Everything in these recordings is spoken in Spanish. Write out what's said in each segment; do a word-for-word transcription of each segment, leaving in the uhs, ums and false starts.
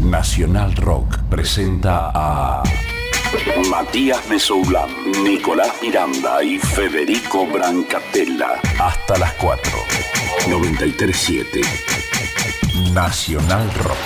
Nacional Rock presenta a Matías Mesoulán, Nicolás Miranda y Federico Brancatella. Hasta las cuatro. noventa y tres siete. Nacional Rock.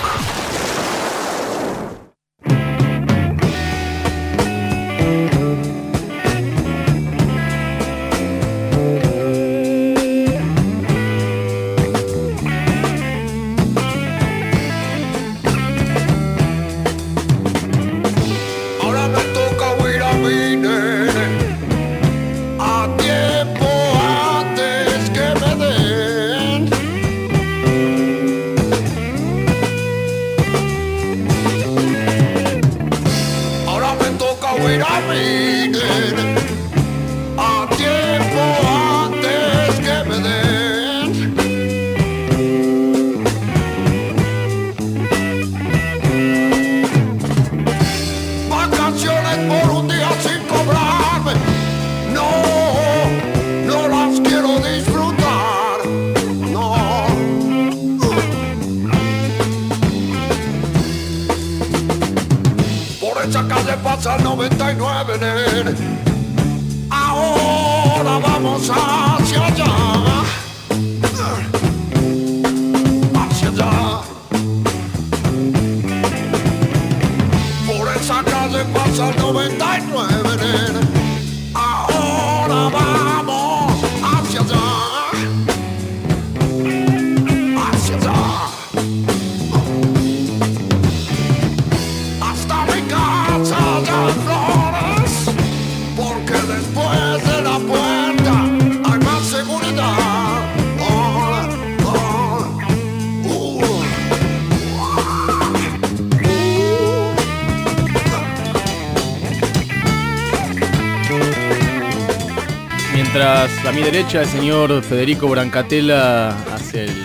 Mientras a mi derecha el señor Federico Brancatella hace el,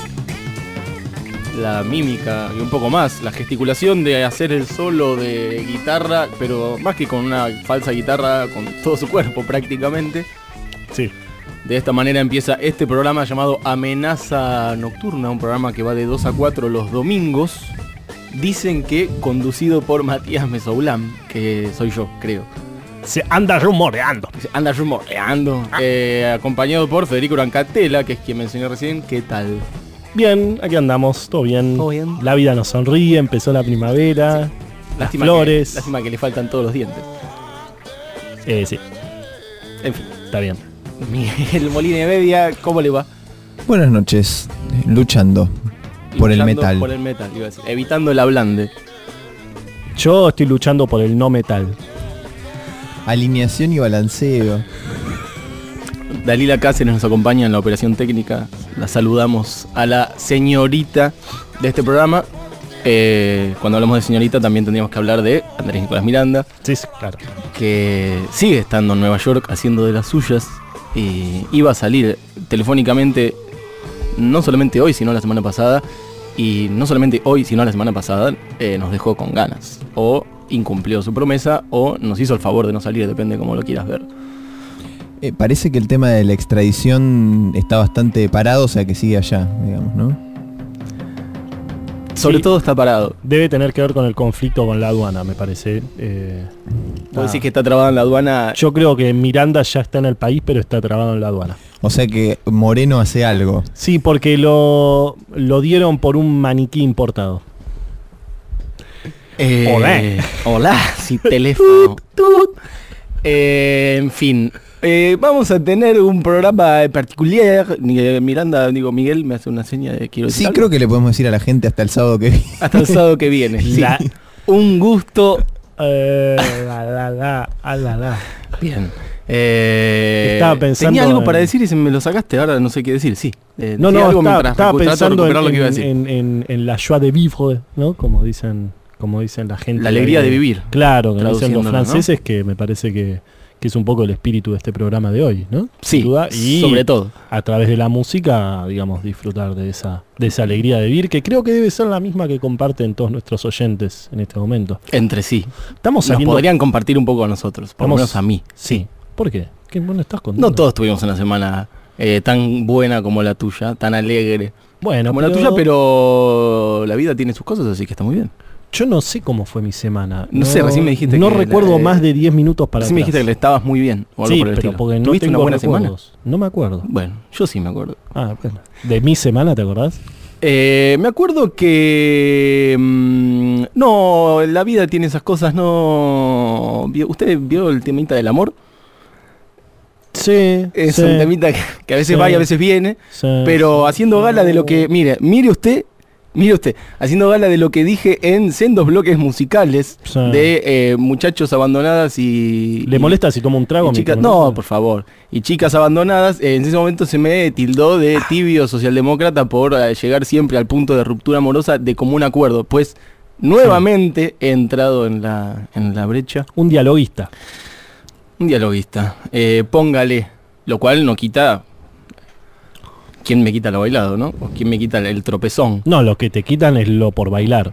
la mímica y un poco más, la gesticulación de hacer el solo de guitarra, pero más que con una falsa guitarra, con todo su cuerpo prácticamente. Sí. De esta manera empieza este programa llamado Amenaza Nocturna, un programa que va de dos a cuatro los domingos. Dicen que conducido por Matías Mesoulán, que soy yo, creo. Se anda rumoreando. Se anda rumoreando. Ah. Eh, acompañado por Federico Brancatella, que es quien me enseñó recién. ¿Qué tal? Bien, aquí andamos, todo bien. ¿Todo bien? La vida nos sonríe, empezó la primavera, sí. Las lástima flores. Que, lástima que le faltan todos los dientes. Eh, sí. En fin. Está bien. Miguel Molina de Media, ¿cómo le va? Buenas noches, luchando, luchando por el metal. Por el metal, iba a decir. Evitando el ablande. Yo estoy luchando por el no metal. Alineación y balanceo. Dalila Cáceres nos acompaña en la operación técnica. La saludamos a la señorita de este programa. Eh, cuando hablamos de señorita también tendríamos que hablar de Andrés Nicolás Miranda. Sí, sí, claro. Que sigue estando en Nueva York haciendo de las suyas. Y iba a salir telefónicamente no solamente hoy, sino la semana pasada. Y no solamente hoy, sino la semana pasada eh, nos dejó con ganas. O incumplió su promesa o nos hizo el favor de no salir, depende de cómo lo quieras ver. Eh, parece que el tema de la extradición está bastante parado, o sea que sigue allá, digamos, ¿no? Sobre sí, todo está parado. Debe tener que ver con el conflicto con la aduana, me parece. Eh, ¿Vos decís que está trabado en la aduana? Yo creo que Miranda ya está en el país, pero está trabado en la aduana. O sea que Moreno hace algo. Sí, porque lo, lo dieron por un maniquí importado. Eh, hola. Hola, sí, teléfono. Eh, en fin, eh, vamos a tener un programa particular. Miranda, digo, Miguel me hace una seña de quiero decir Sí, algo. Creo que le podemos decir a la gente hasta el sábado que viene. Hasta el sábado que viene. Sí. La, un gusto. Eh, la, la, la, la, la, la. Bien. Eh, estaba pensando tenía algo en... para decir y se me lo sacaste, ahora no sé qué decir, sí. Eh, no, no, algo estaba, estaba pensando en, lo que iba a decir. En, en, en la joie de vivre, ¿no? Como dicen, como dicen la gente. La alegría de, de vivir. Claro, que dicen los franceses, ¿no? Que me parece que, que es un poco el espíritu de este programa de hoy, ¿no? Sí, duda. Y sobre todo. A través de la música, digamos, disfrutar de esa, de esa alegría de vivir, que creo que debe ser la misma que comparten todos nuestros oyentes en este momento. Entre sí. Estamos Nos saliendo... podrían compartir un poco con nosotros, por lo menos a mí. Sí. ¿Por qué? ¿Qué bueno estás contando? No todos tuvimos una semana eh, tan buena como la tuya, tan alegre. Bueno, como pero la tuya, pero la vida tiene sus cosas, así que está muy bien. yo no sé cómo fue mi semana. No sé, recién me dijiste No que recuerdo la- más de diez minutos para Recién me atrás. dijiste que le estabas muy bien, o algo Sí, por el pero estilo. porque no ¿Tuviste tengo una buena semana? recuerdos. No me acuerdo. Bueno, yo sí me acuerdo. Ah, bueno. ¿De mi semana te acordás? Eh, me acuerdo que... mm, no, la vida tiene esas cosas, no... ¿Vio- ¿Usted vio el temita del amor? Sí. Es sí, un temita que, que a veces Sí. va y a veces viene, sí, pero sí. haciendo gala de lo que... Mire, mire usted, mire usted, haciendo gala de lo que dije en sendos bloques musicales Sí. de eh, muchachos abandonadas y... ¿Le y- molesta si tomo un trago? y mi chicas, camarada? no, por favor. Y chicas abandonadas, eh, en ese momento se me tildó de tibio socialdemócrata por eh, llegar siempre al punto de ruptura amorosa de común acuerdo. Pues nuevamente he entrado en la, en la brecha. Un dialoguista. Un dialoguista. Eh, póngale. Lo cual no quita... ¿Quién me quita lo bailado, no? ¿O quién me quita el, el tropezón? No, lo que te quitan es lo por bailar.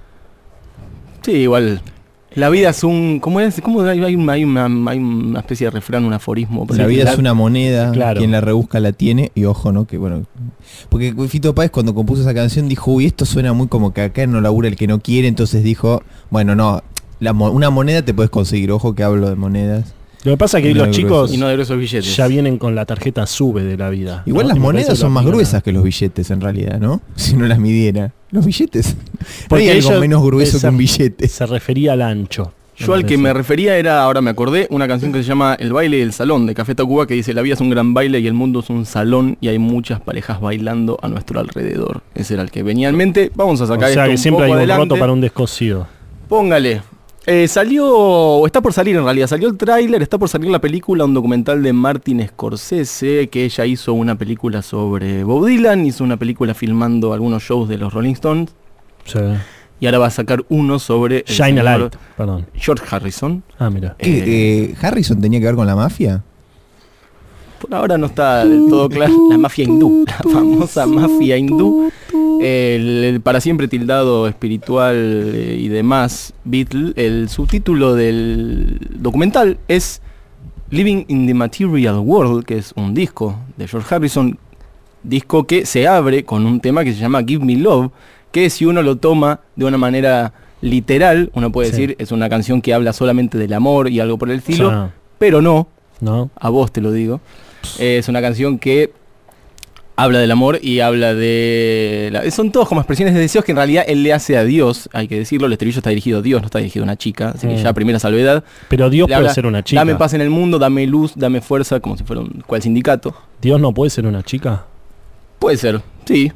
Sí, igual... La vida es un... ¿Cómo es? ¿Cómo hay, hay, una, hay una- hay una especie de refrán, un aforismo? La vida es una moneda, Claro. quien la rebusca la tiene, y ojo, ¿no? Que bueno. Porque Fito Páez cuando compuso esa canción dijo, uy, esto suena muy como que acá no labura el que no quiere, entonces dijo, bueno, no, la mo- una moneda te puedes conseguir, ojo que hablo de monedas. Lo que pasa es que Y no los de chicos gruesos. Y no de gruesos billetes. ya vienen con la tarjeta SUBE de la vida. Igual ¿no? las Y me parece monedas que son lo más aplican a- gruesas que los billetes en realidad, ¿no? Si no las midiera. Los billetes. Porque Porque hay algo ellos- menos grueso esa- que un billete. Se refería al ancho. Yo al que me refería era, ahora me acordé, una canción que se llama El baile del salón de Café Tacuba, que dice: la vida es un gran baile y el mundo es un salón y hay muchas parejas bailando a nuestro alrededor. Ese era el que venía en mente. Vamos a O sacar sea esto que un siempre hay poco un adelante. roto para un descosido. Póngale. Eh, salió, o está por salir en realidad, salió el tráiler, está por salir la película, un documental de Martin Scorsese, que ella hizo una película sobre Bob Dylan, hizo una película filmando algunos shows de los Rolling Stones, Sí. y ahora va a sacar uno sobre el Shine a señor Light, perdón. George Harrison. Ah, mira. Eh, ¿Qué, eh, ¿Harrison tenía que ver con la mafia? Por ahora no está del todo claro. La mafia hindú, la famosa mafia hindú. El, el para siempre tildado espiritual eh, y demás Beatle. El subtítulo del documental es Living in the Material World, que es un disco de George Harrison. Disco que se abre con un tema que se llama Give Me Love, que si uno lo toma de una manera literal, uno puede Sí. decir es una canción que habla solamente del amor y algo por el estilo, Ya, pero no. ¿no? A vos te lo digo. Es una canción que habla del amor y habla de... la- son todos como expresiones de deseos que en realidad él le hace a Dios, hay que decirlo. El estribillo está dirigido a Dios, no está dirigido a una chica, así que Mm. ya primera salvedad. Pero Dios Le puede habla, ser una chica. Dame paz en el mundo, dame luz, dame fuerza, como si fuera un cual sindicato. Dios no puede ser una chica. Puede ser, sí.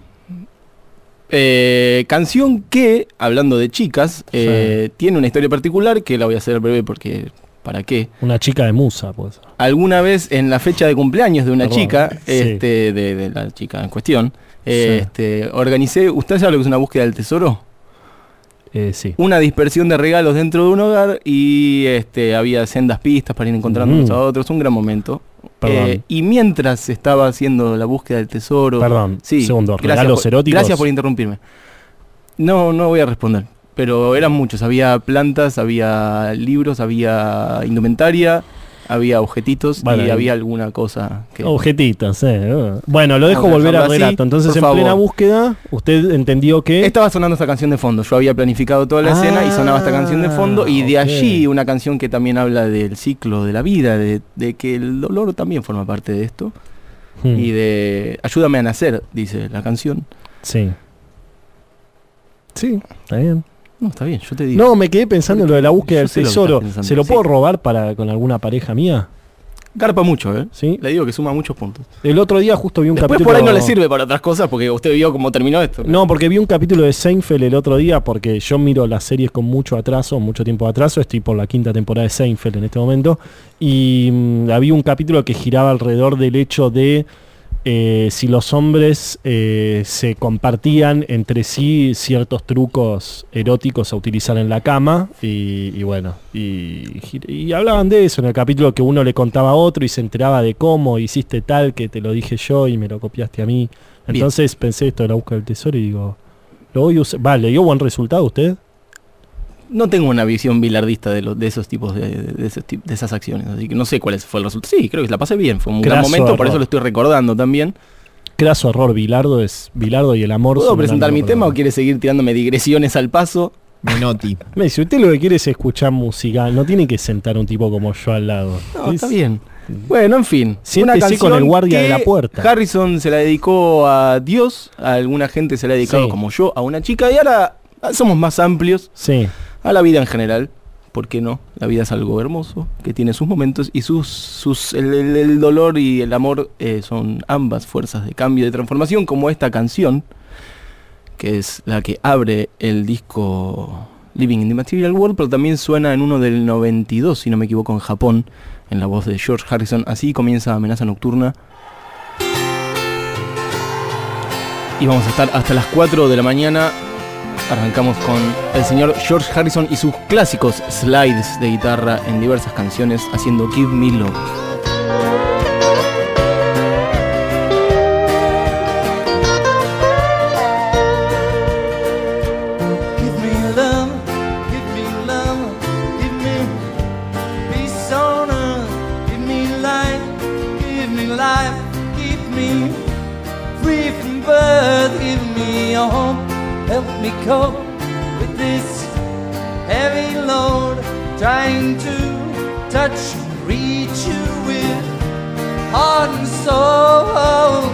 Eh, canción que, hablando de chicas, eh, tiene una historia particular que la voy a hacer breve porque... ¿Para qué? Una chica de musa, puede ser. Alguna vez en la fecha de cumpleaños de una Perdón, chica, sí. este, de, de la chica en cuestión, eh, Sí. este, organicé, ¿usted sabe lo que es una búsqueda del tesoro? Eh, sí. Una dispersión de regalos dentro de un hogar y este, había sendas pistas para ir encontrando unos Mm. a otros, un gran momento. Perdón. Eh, y mientras estaba haciendo la búsqueda del tesoro... Perdón, sí, segundo, gracias ¿regalos por- eróticos? Gracias por interrumpirme. No, no voy a responder. Pero eran muchos, había plantas, había libros, había indumentaria, había objetitos Bueno, y y- había alguna cosa que... Objetitos, eh. uh. Bueno, lo dejo Vamos a volver al dejarlo así, relato. Entonces, por en favor. plena búsqueda, usted entendió que... Estaba sonando esta canción de fondo, yo había planificado toda la Ah, escena y sonaba esta canción de fondo y de ok. allí una canción que también habla del ciclo de la vida, de, de que el dolor también forma parte de esto Hmm, y de ayúdame a nacer, dice la canción. Sí. Sí, está bien. No, está bien, yo te digo. No, me quedé pensando en lo de la búsqueda Yo del sé lo que tesoro. estás pensando, ¿Se lo sí. puedo robar para con alguna pareja mía? Garpa mucho, ¿eh? ¿Sí? Le digo que suma muchos puntos. El otro día justo vi un Después capítulo... por ahí no le sirve para otras cosas porque usted vio cómo terminó esto. No, porque vi un capítulo de Seinfeld el otro día, porque yo miro las series con mucho atraso, mucho tiempo de atraso, estoy por la quinta temporada de Seinfeld en este momento, y mm, había un capítulo que giraba alrededor del hecho de eh, si los hombres eh, se compartían entre sí ciertos trucos eróticos a utilizar en la cama, y, y bueno, y, gir- y hablaban de eso en el capítulo, que uno le contaba a otro y se enteraba de cómo hiciste tal, que te lo dije yo y me lo copiaste a mí. Bien. Entonces pensé esto de la búsqueda del tesoro y digo, lo voy a usar. Vale, ¿dio buen resultado usted? No tengo una visión bilardista de, los de esos tipos de, de, de esos tip- de esas acciones, así que no sé cuál es- fue el resultado. Sí, creo que la pasé bien, fue un gran Graso momento, por error. eso lo estoy recordando también. craso error. Bilardo es Bilardo y el amor. ¿Puedo son presentar mi un tema o programa. quiere seguir tirándome digresiones al paso? Menotti. Me dice, usted lo que quiere es escuchar música, no tiene que sentar un tipo como yo al lado. No, Es- está bien. Bueno, en fin. Siéntese con el guardia de la puerta. Harrison se la dedicó a Dios, a alguna gente se la ha dedicado Sí. como yo, a una chica, y ahora somos más amplios Sí. a la vida en general. ¿Por qué no? La vida es algo hermoso, que tiene sus momentos y sus, sus el, el- el dolor y el amor eh, son ambas fuerzas de cambio y de transformación, como esta canción, que es la que abre el disco Living in the Material World, pero también suena en uno del noventa y dos, si no me equivoco, en Japón, en la voz de George Harrison. Así comienza Amenaza Nocturna. Y vamos a estar hasta las cuatro de la mañana. Arrancamos con el señor George Harrison y sus clásicos slides de guitarra en diversas canciones, haciendo Give Me Love. Give me love, give me love, give me peace on earth, give me light, give me life, keep me free from birth, give me a hope, help me cope with this heavy load, trying to touch and reach you with heart and soul.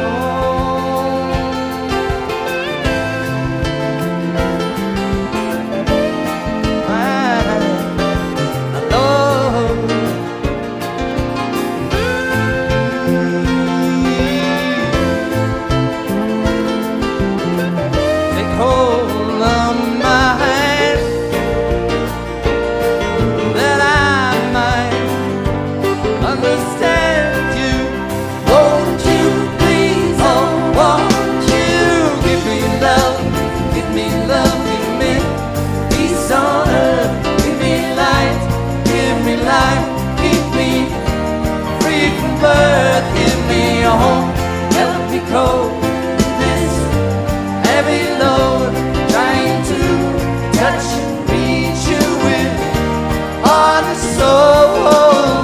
Cope with this heavy load, trying to touch and reach you with heart and soul.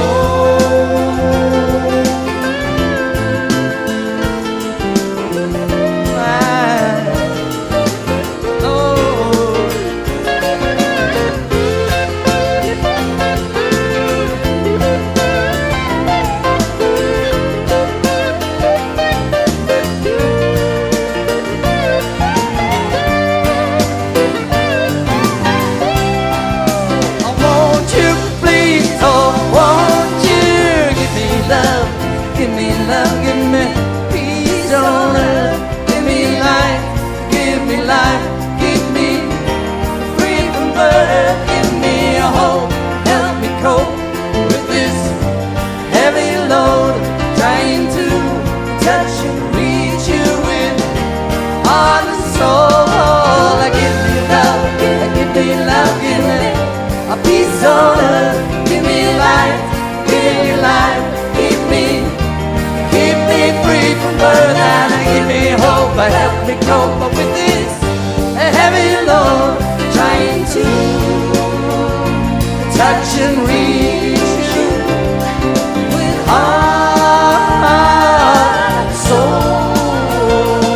But help me cope up with this heavy load, trying to touch and reach you with heart and soul.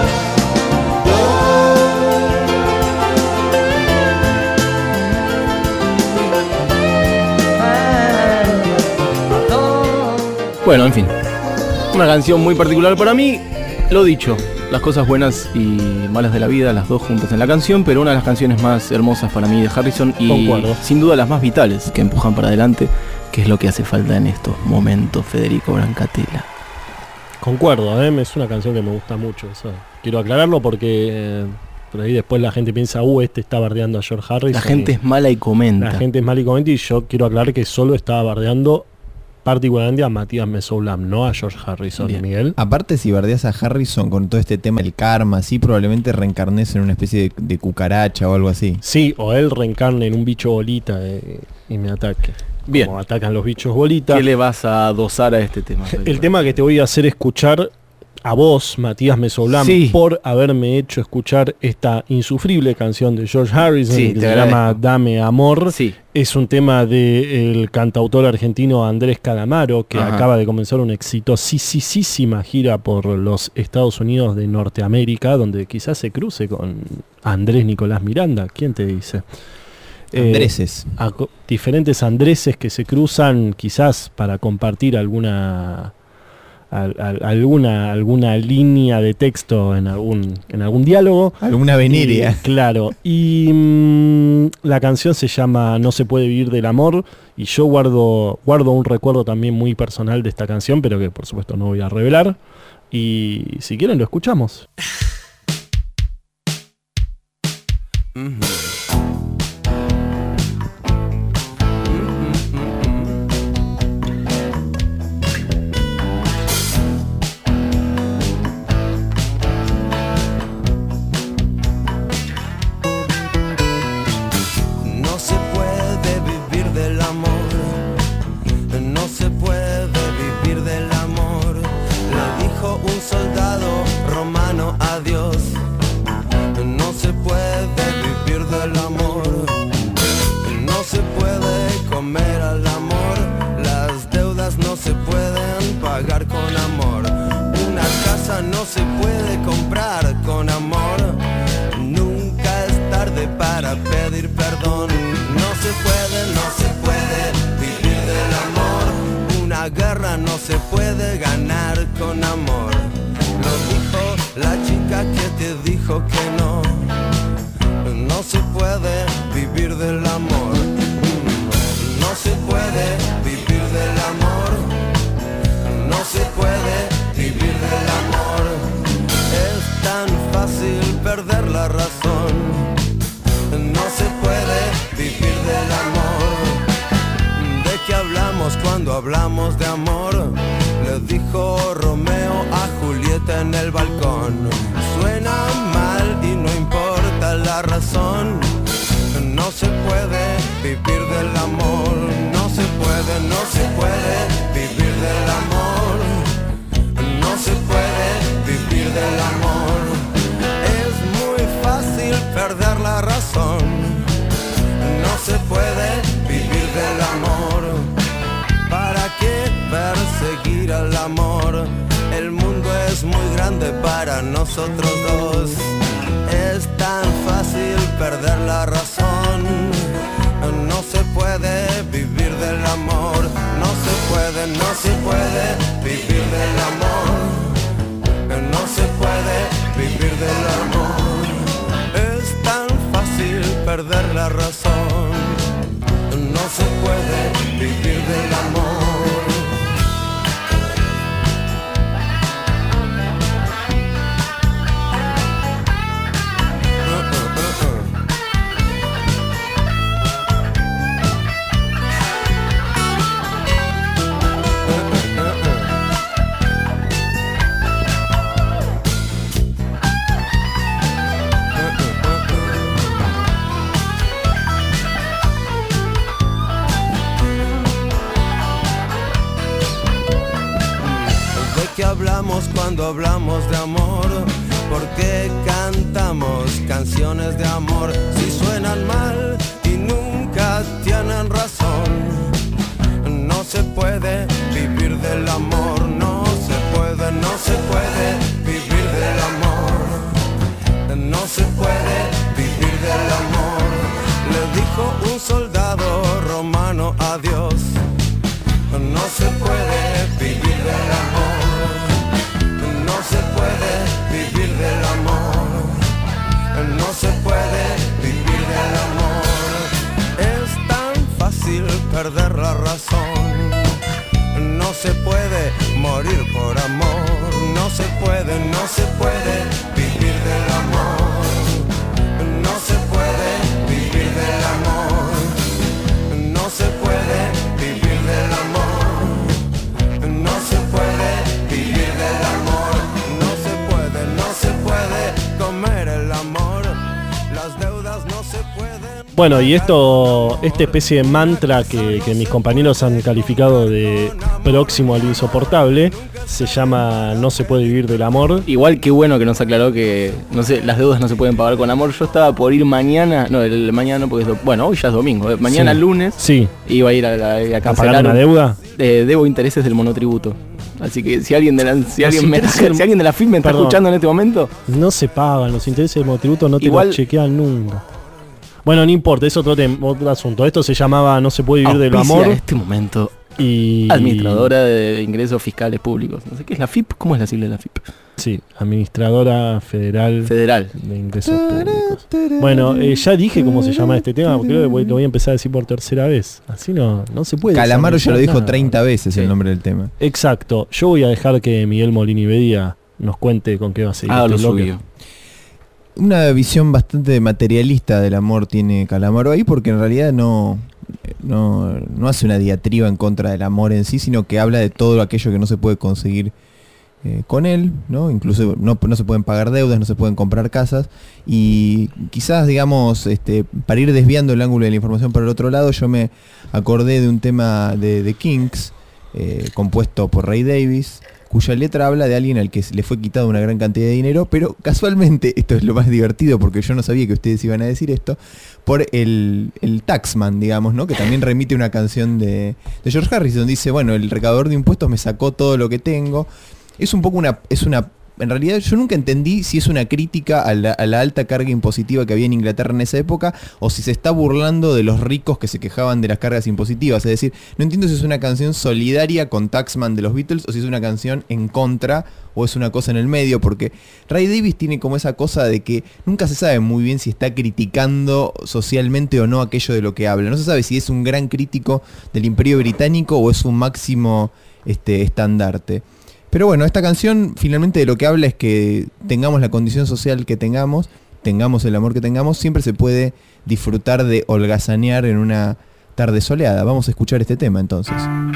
Bueno, en fin. Una canción muy particular para mí. Lo dicho, las cosas buenas y malas de la vida, las dos juntas en la canción, pero una de las canciones más hermosas para mí de Harrison y Concuerdo. sin duda las más vitales que empujan para adelante, que es lo que hace falta en estos momentos, Federico Brancatela. Concuerdo, ¿eh? Es una canción que me gusta mucho. Eso. Quiero aclararlo porque eh, por ahí después la gente piensa, uh, este está bardeando a George Harrison. La gente y es mala y comenta. La gente es mal y comenta, y yo quiero aclarar que solo estaba bardeando particularmente a Matías Mesoulán, no a George Harrison. Bien. Miguel. Aparte, si bardeas a Harrison con todo este tema del karma, sí, probablemente reencarnes en una especie de, de cucaracha o algo así. Sí, o él reencarne en un bicho bolita eh, y me ataque. Bien. Como atacan los bichos bolita. ¿Qué le vas a adosar a este tema, Federico? El tema que te voy a hacer escuchar a vos, Matías Mesoulán, Sí. por haberme hecho escuchar esta insufrible canción de George Harrison, Sí, que te se agradezco. llama Dame Amor. Sí. Es un tema del cantautor argentino Andrés Calamaro, que Ajá. acaba de comenzar una exitosísima gira por los Estados Unidos de Norteamérica, donde quizás se cruce con Andrés Nicolás Miranda. ¿Quién te dice? Eh, Andreses. a co- diferentes Andreses que se cruzan quizás para compartir alguna al- al- alguna alguna línea de texto en algún en algún diálogo. Alguna venerea. Y, claro. Y mm, la canción se llama No se puede vivir del amor, y yo guardo guardo un recuerdo también muy personal de esta canción, pero que por supuesto no voy a revelar. Y si quieren lo escuchamos. No se puede vivir del amor, no se puede vivir del amor, le dijo un soldado romano a Dios. No se puede vivir del amor, no se puede comer al amor, las deudas no se pueden pagar con amor, una casa no se puede comprar con amor, nunca es tarde para pedir perdón. No se puede, no se puede vivir del amor, una guerra no se puede ganar con amor. Lo dijo la chica que te dijo que no, no se puede vivir del amor, no se puede vivir del amor, no se puede vivir del amor. Es tan fácil perder la razón, no se puede vivir del amor. ¿De qué hablamos cuando hablamos de amor? Le dijo Romeo a Julieta en el balcón. Suena mal y no importa la razón, no se puede vivir del amor, no se puede, no se puede vivir del amor, no se puede vivir del amor. Es muy fácil perder la razón, no se puede vivir del amor. ¿Para qué perseguir al amor? El mundo es muy grande para nosotros dos. Es tan fácil perder la razón. No se puede vivir del amor. No se puede, no se puede vivir del amor. No se puede vivir del amor. Es tan fácil perder la razón. No se puede vivir del amor. ¿Qué hablamos cuando hablamos de amor? ¿Por qué cantamos canciones de amor si suenan mal y nunca tienen razón? No se puede vivir del amor, no se puede, no se puede vivir del amor, no se puede vivir del amor. Le dijo un soldado romano a Dios, no se puede vivir del amor. No se puede vivir del amor, no se puede vivir del amor. Es tan fácil perder la razón, no se puede morir por amor, no se puede, no se puede vivir del amor, no se puede vivir del amor, no se puede vivir del amor, no se puede vivir del amor. No se puede comer el amor, las deudas Bueno, y esto, esta especie de mantra que, que mis compañeros han calificado de próximo al insoportable, se llama No se puede vivir del amor. Igual que bueno que nos aclaró que, no sé, las deudas no se pueden pagar con amor. Yo estaba por ir mañana, no, el, mañana no, porque es, do- bueno, hoy ya es domingo, eh, mañana Sí. lunes, Sí, iba a ir a, a, a a cancelar pagar una un- deuda. eh, debo intereses del monotributo. Así que si alguien de la, si Los alguien me, intereses del- si alguien de la F I P me está Perdón. escuchando en este momento, No se pagan, los intereses del monotributo no te Igual- los chequean nunca. Bueno, no importa, es otro, tem- otro asunto. Esto se llamaba No se puede vivir del auspicia amor. en este momento Y administradora de ingresos fiscales públicos. No sé qué es la F I P, ¿cómo es la sigla de la F I P? Sí, administradora federal Federal. de ingresos públicos. Bueno, eh, ya dije cómo se llama este tema, porque creo que voy- lo voy a empezar a decir por tercera vez. Así no, no se puede. Calamaro ya lo desarrollar dijo nada. treinta veces Sí. el nombre del tema. Exacto. Yo voy a dejar que Miguel Molini Bedia nos cuente con qué va a seguir Ah, este lo bloque. subió. Una visión bastante materialista del amor tiene Calamaro ahí, porque en realidad no, no, no hace una diatriba en contra del amor en sí, sino que habla de todo aquello que no se puede conseguir eh, con él, ¿no? Incluso no, no se pueden pagar deudas, no se pueden comprar casas, y quizás, digamos, este, para ir desviando el ángulo de la información para el otro lado, yo me acordé de un tema de The Kinks, eh, compuesto por Ray Davies, cuya letra habla de alguien al que se le fue quitado una gran cantidad de dinero, pero casualmente, esto es lo más divertido porque yo no sabía que ustedes iban a decir esto, por el, el Taxman, digamos, ¿no? Que también remite una canción de, de George Harrison, dice, bueno, el recaudador de impuestos me sacó todo lo que tengo. Es un poco una, es una, en realidad yo nunca entendí si es una crítica a la, a la alta carga impositiva que había en Inglaterra en esa época, o si se está burlando de los ricos que se quejaban de las cargas impositivas. Es decir, no entiendo si es una canción solidaria con Taxman de los Beatles, o si es una canción en contra, o es una cosa en el medio, porque Ray Davies tiene como esa cosa de que nunca se sabe muy bien si está criticando socialmente o no aquello de lo que habla. No se sabe si es un gran crítico del Imperio Británico o es un máximo este, estandarte. Pero bueno, esta canción finalmente de lo que habla es que tengamos la condición social que tengamos, tengamos el amor que tengamos, siempre se puede disfrutar de holgazanear en una tarde soleada. Vamos a escuchar este tema entonces.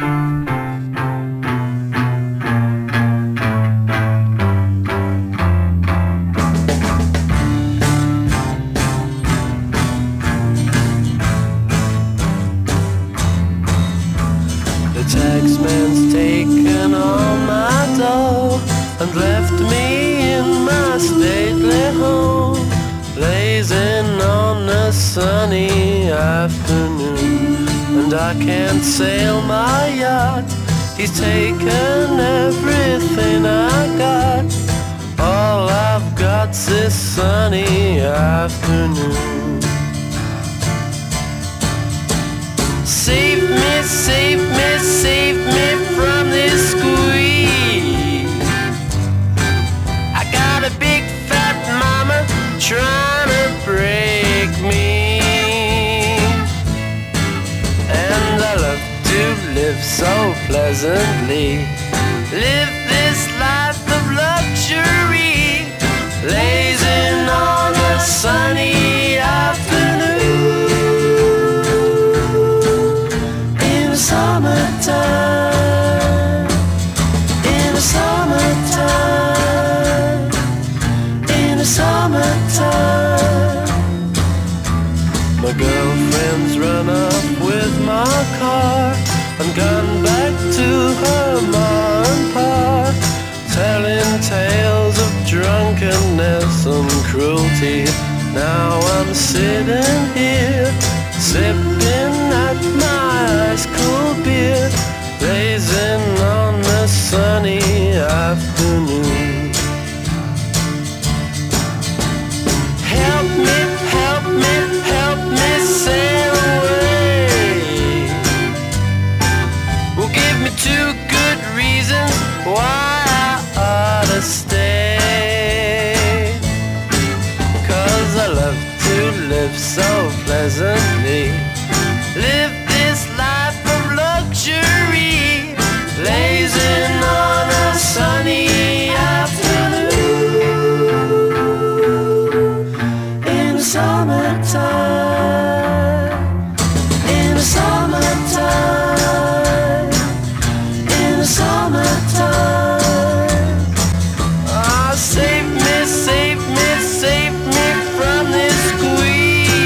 The taxman's taken all my dough and left me in my stately home, blazing on a sunny afternoon. And I can't sail my yacht, he's taken everything I got. All I've got's this sunny afternoon. Save me, save me, save me from this squeeze. I got a big fat mama trying to break me, and I love to live so pleasantly, live this life of luxury, blazing on a sunny afternoon. Summertime, in the summertime, in the summertime. My girlfriend's run off with my car and gone back to her ma and pa, telling tales of drunkenness and cruelty. Now I'm sitting here, sipping at my ice cold beer, blazing on a sunny afternoon. Help me, help me, help me sail away. Well, give me two good reasons why I ought to stay. 'Cause I love to live so pleasantly, live this life of luxury, blazing on a sunny afternoon. In the summertime, in the summertime, in the summertime. Ah, save me, save me, save me from this squeeze.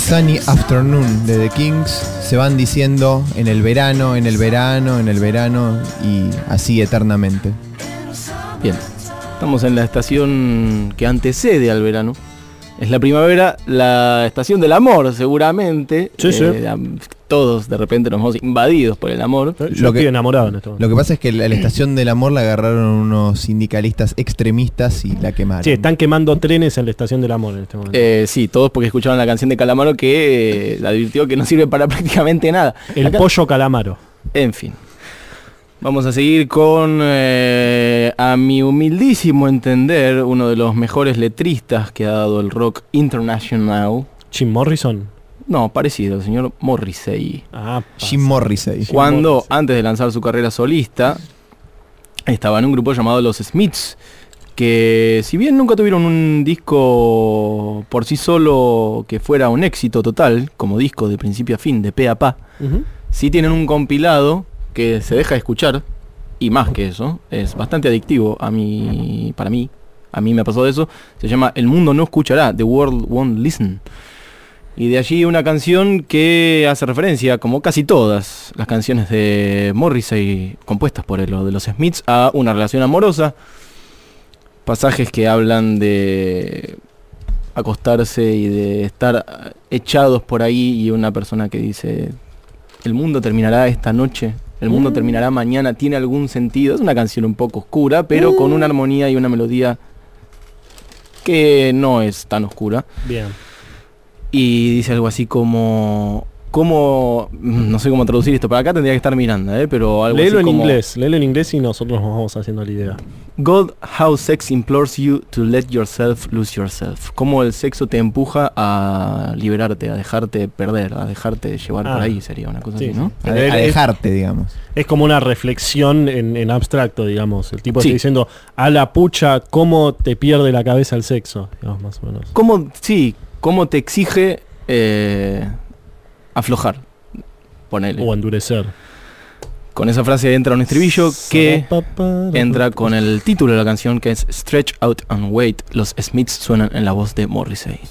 Sunny Afternoon de The Kings. Se van diciendo en el verano, en el verano, en el verano y así eternamente. Bien, estamos en la estación que antecede al verano. Es la primavera, la estación del amor, seguramente. Sí, sí. Eh, todos de repente nos vamos invadidos por el amor. Yo Lo estoy que- enamorado en este momento. Lo que pasa es que la, la estación del amor la agarraron unos sindicalistas extremistas y la quemaron. Sí, están quemando trenes en la estación del amor en este momento. Eh, sí, todos porque escucharon la canción de Calamaro que eh, advirtió que no sirve para prácticamente nada. el Acá- pollo calamaro. En fin. Vamos a seguir con, eh, a mi humildísimo entender, uno de los mejores letristas que ha dado el rock international. Jim Morrison. No, parecido, el señor Morrissey. Ah, Jim Morrissey. Jim Cuando, Morrissey. antes de lanzar su carrera solista, estaba en un grupo llamado Los Smiths, que si bien nunca tuvieron un disco por sí solo que fuera un éxito total, como disco de principio a fin, de pe a pa, Ujú. sí tienen un compilado que se deja escuchar, y más que eso, es bastante adictivo a mí, para mí, a mí me pasó eso, se llama El Mundo No Escuchará, The World Won't Listen. Y de allí una canción que hace referencia, como casi todas las canciones de Morrissey compuestas por el, de los Smiths, a una relación amorosa. Pasajes que hablan de acostarse y de estar echados por ahí y una persona que dice, el mundo terminará esta noche, el mundo terminará mañana, tiene algún sentido. Es una canción un poco oscura, pero con una armonía y una melodía que no es tan oscura. Bien. Y dice algo así como... como no sé cómo traducir esto, para acá tendría que estar Miranda, ¿eh? Pero algo Léelo así en como... inglés, léelo en inglés y nosotros nos vamos haciendo la idea. God, how sex implores you to let yourself lose yourself. Cómo el sexo te empuja a liberarte, a dejarte perder, a dejarte llevar Ah. por ahí, sería una cosa Sí, así, ¿no? A, Él- de- a él- dejarte, digamos. Es como una reflexión en, en abstracto, digamos. El tipo Sí. está diciendo, a la pucha, cómo te pierde la cabeza el sexo, digamos, más o menos. Cómo, sí, cómo te exige eh, aflojar, ponele. O endurecer. Con esa frase entra un estribillo que entra con el título de la canción, que es Stretch Out and Wait. Los Smiths suenan en la voz de Morrissey.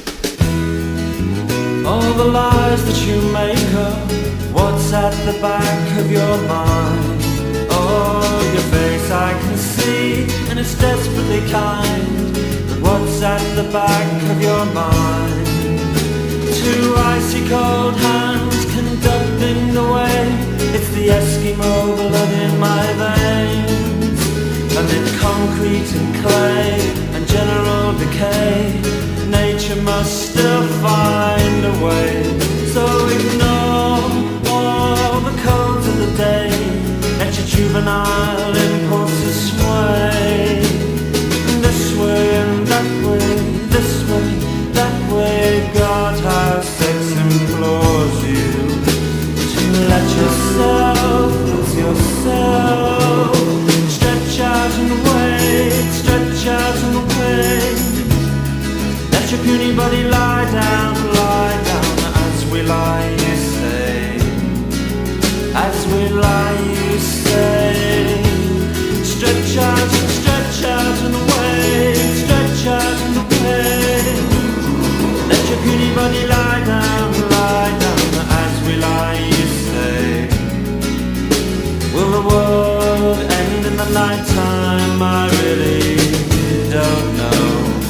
All the lies that you make up, what's at the back of your mind? Oh, your face I can see, and it's desperately kind. But what's at the back of your mind? Two icy cold hands conducting the way. It's the Eskimo blood in my veins. Amid concrete and clay and general decay, nature must still find a way. So ignore all the codes of the day. Let your juvenile impulses sway. This way and that way, this way, that way. God, how sex implores you to let yourself lose yourself. Stretch out and wait, stretch out and wait. Let your puny body lie down, lie down. As we lie, you say. As we lie, you say. Stretch out, stretch out and wait, stretch out and wait. Let your puny body lie down, lie down. As we lie, you say. Will the world end in the night time? I really don't know.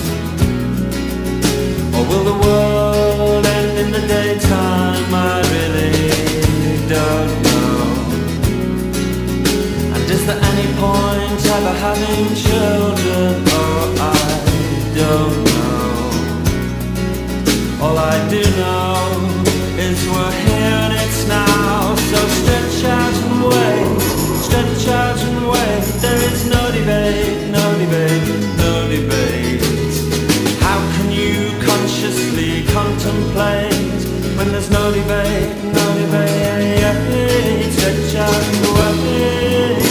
Or will the world end in the daytime? I really don't know. And is there any point ever having children? Oh, I don't know. All I do know is we're here and it's now. So stretch out and wait, stretch out and wait. There is no debate, no debate, no debate. How can you consciously contemplate when there's no debate, no debate? Stretch out and wait,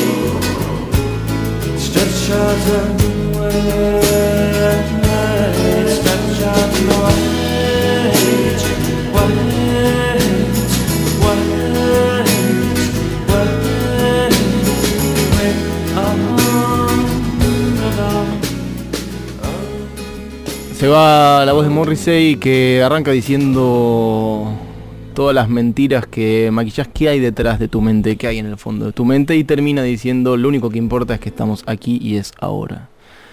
stretch out and wait, stretch out and wait. Wait, wait, wait, va la voz de Morrissey, que arranca diciendo todas las mentiras que maquillás que hay detrás de tu mente, que hay en el fondo de tu mente, y termina diciendo lo único que importa es que estamos aquí y es ahora.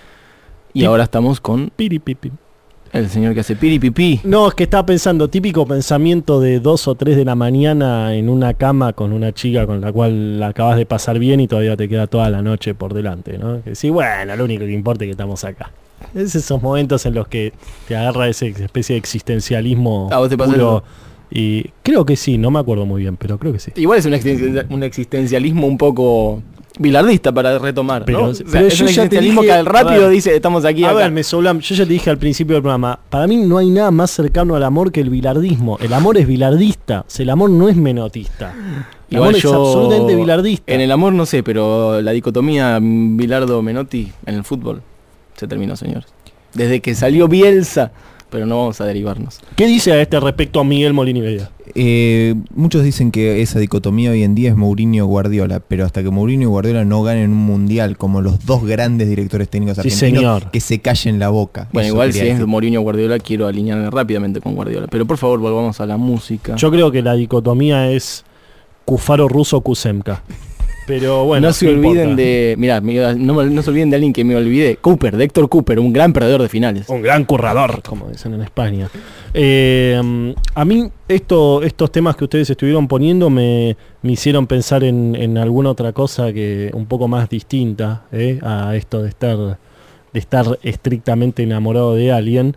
Y Pip. ahora estamos con Piripipi. el señor que hace piripipí. No, es que estaba pensando, típico pensamiento de dos o tres de la mañana en una cama con una chica con la cual la acabas de pasar bien y todavía te queda toda la noche por delante, ¿no? Que sí, bueno, lo único que importa es que estamos acá. Es esos momentos en los que te agarra esa especie de existencialismo ¿A vos te pasa puro. eso? Y creo que sí, no me acuerdo muy bien, pero creo que sí. Igual es un, existen- un existencialismo un poco bilardista para retomar, Pero- ¿no? pero O sea, es yo un ya te existencialismo dije- que al rápido a ver, dice estamos aquí A acá. ver, Mesoulam, yo ya te dije al principio del programa, para mí no hay nada más cercano al amor que el bilardismo. El amor es bilardista, o sea, el amor no es menotista. El Igual amor yo, es absolutamente bilardista. En el amor no sé, pero la dicotomía Bilardo-Menotti en el fútbol se terminó, señores. Desde que salió Bielsa, pero no vamos a derivarnos. ¿Qué dice a este respecto a Miguel Molini Vedia? Eh, muchos dicen que esa dicotomía hoy en día es Mourinho-Guardiola, pero hasta que Mourinho y Guardiola no ganen un mundial como los dos grandes directores técnicos Sí, argentinos, señor. que se callen la boca. Bueno, Eso igual si quería es decir. Mourinho Guardiola, quiero alinearme rápidamente con Guardiola. Pero por favor, volvamos a la música. Yo creo que la dicotomía es Cufaro Russo Kusemka. Pero bueno, no se ¿qué olviden importa? de. Mirá, me- no, me- no se olviden de alguien que me olvidé. Cooper, de Héctor Cooper, un gran perdedor de finales. Un gran currador, como dicen en España. Eh, a mí esto, estos temas que ustedes estuvieron poniendo me, me hicieron pensar en, en alguna otra cosa que un poco más distinta eh, a esto de estar, de estar estrictamente enamorado de alguien.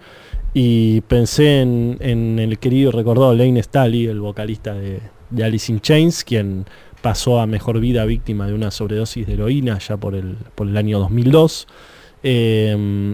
Y pensé en, en el querido y recordado Lane Staley, el vocalista de, de Alice in Chains, quien pasó a mejor vida víctima de una sobredosis de heroína ya por el, por el año dos mil dos. Eh,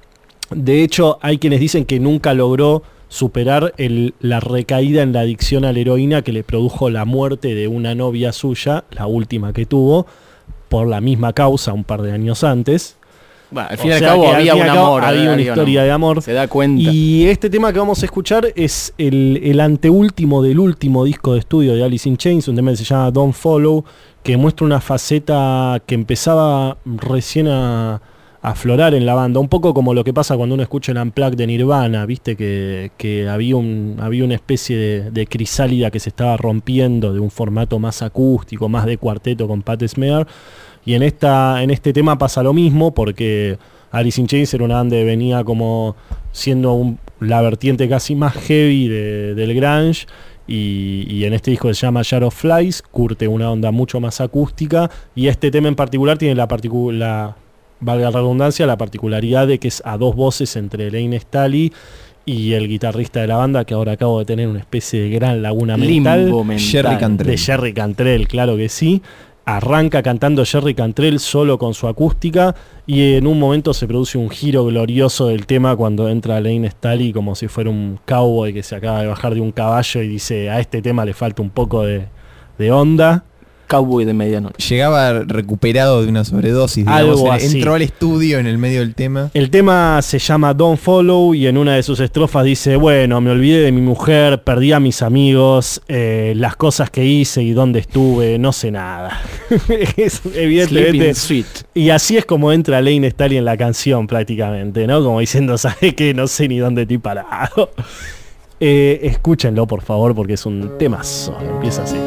de hecho, hay quienes dicen que nunca logró superar el, la recaída en la adicción a la heroína que le produjo la muerte de una novia suya, la última que tuvo, por la misma causa un par de años antes. Bueno, al O fin y al sea cabo que al había fin y un al cabo amor. había una historia de amor. Se da cuenta. Y este tema que vamos a escuchar es el, el anteúltimo del último disco de estudio de Alice in Chains, un tema que se llama Don't Follow, que muestra una faceta que empezaba recién a, a aflorar en la banda, un poco como lo que pasa cuando uno escucha el Unplugged de Nirvana, viste que, que había, un, había una especie de, de crisálida que se estaba rompiendo de un formato más acústico, más de cuarteto con Pat Smear. Y en, esta, en este tema pasa lo mismo, porque Alice in Chains era una banda que venía como siendo un, la vertiente casi más heavy de, del grunge, y, y en este disco que se llama Jar of Flies curte una onda mucho más acústica, y este tema en particular tiene la particular, valga la redundancia, la particularidad de que es a dos voces entre Lane Staley y el guitarrista de la banda, que ahora acabo de tener una especie de gran laguna mental, Limbo mental. Jerry Cantrell. de Jerry Cantrell, claro que sí. Arranca cantando Jerry Cantrell solo con su acústica, y en un momento se produce un giro glorioso del tema cuando entra Lane Staley como si fuera un cowboy que se acaba de bajar de un caballo y dice: a este tema le falta un poco de, de onda. Cowboy de medianoche. Llegaba recuperado de una sobredosis, Algo digamos, así. entró al estudio en el medio del tema. El tema se llama Don't Follow, y en una de sus estrofas dice: bueno, me olvidé de mi mujer, perdí a mis amigos, eh, las cosas que hice y dónde estuve, no sé nada. Es evidentemente. Sleeping Sweet. Y así es como entra Lane Staley en la canción prácticamente, ¿no? Como diciendo: ¿sabes qué? No sé ni dónde estoy parado. Eh, escúchenlo, por favor, porque es un temazo. Empieza así.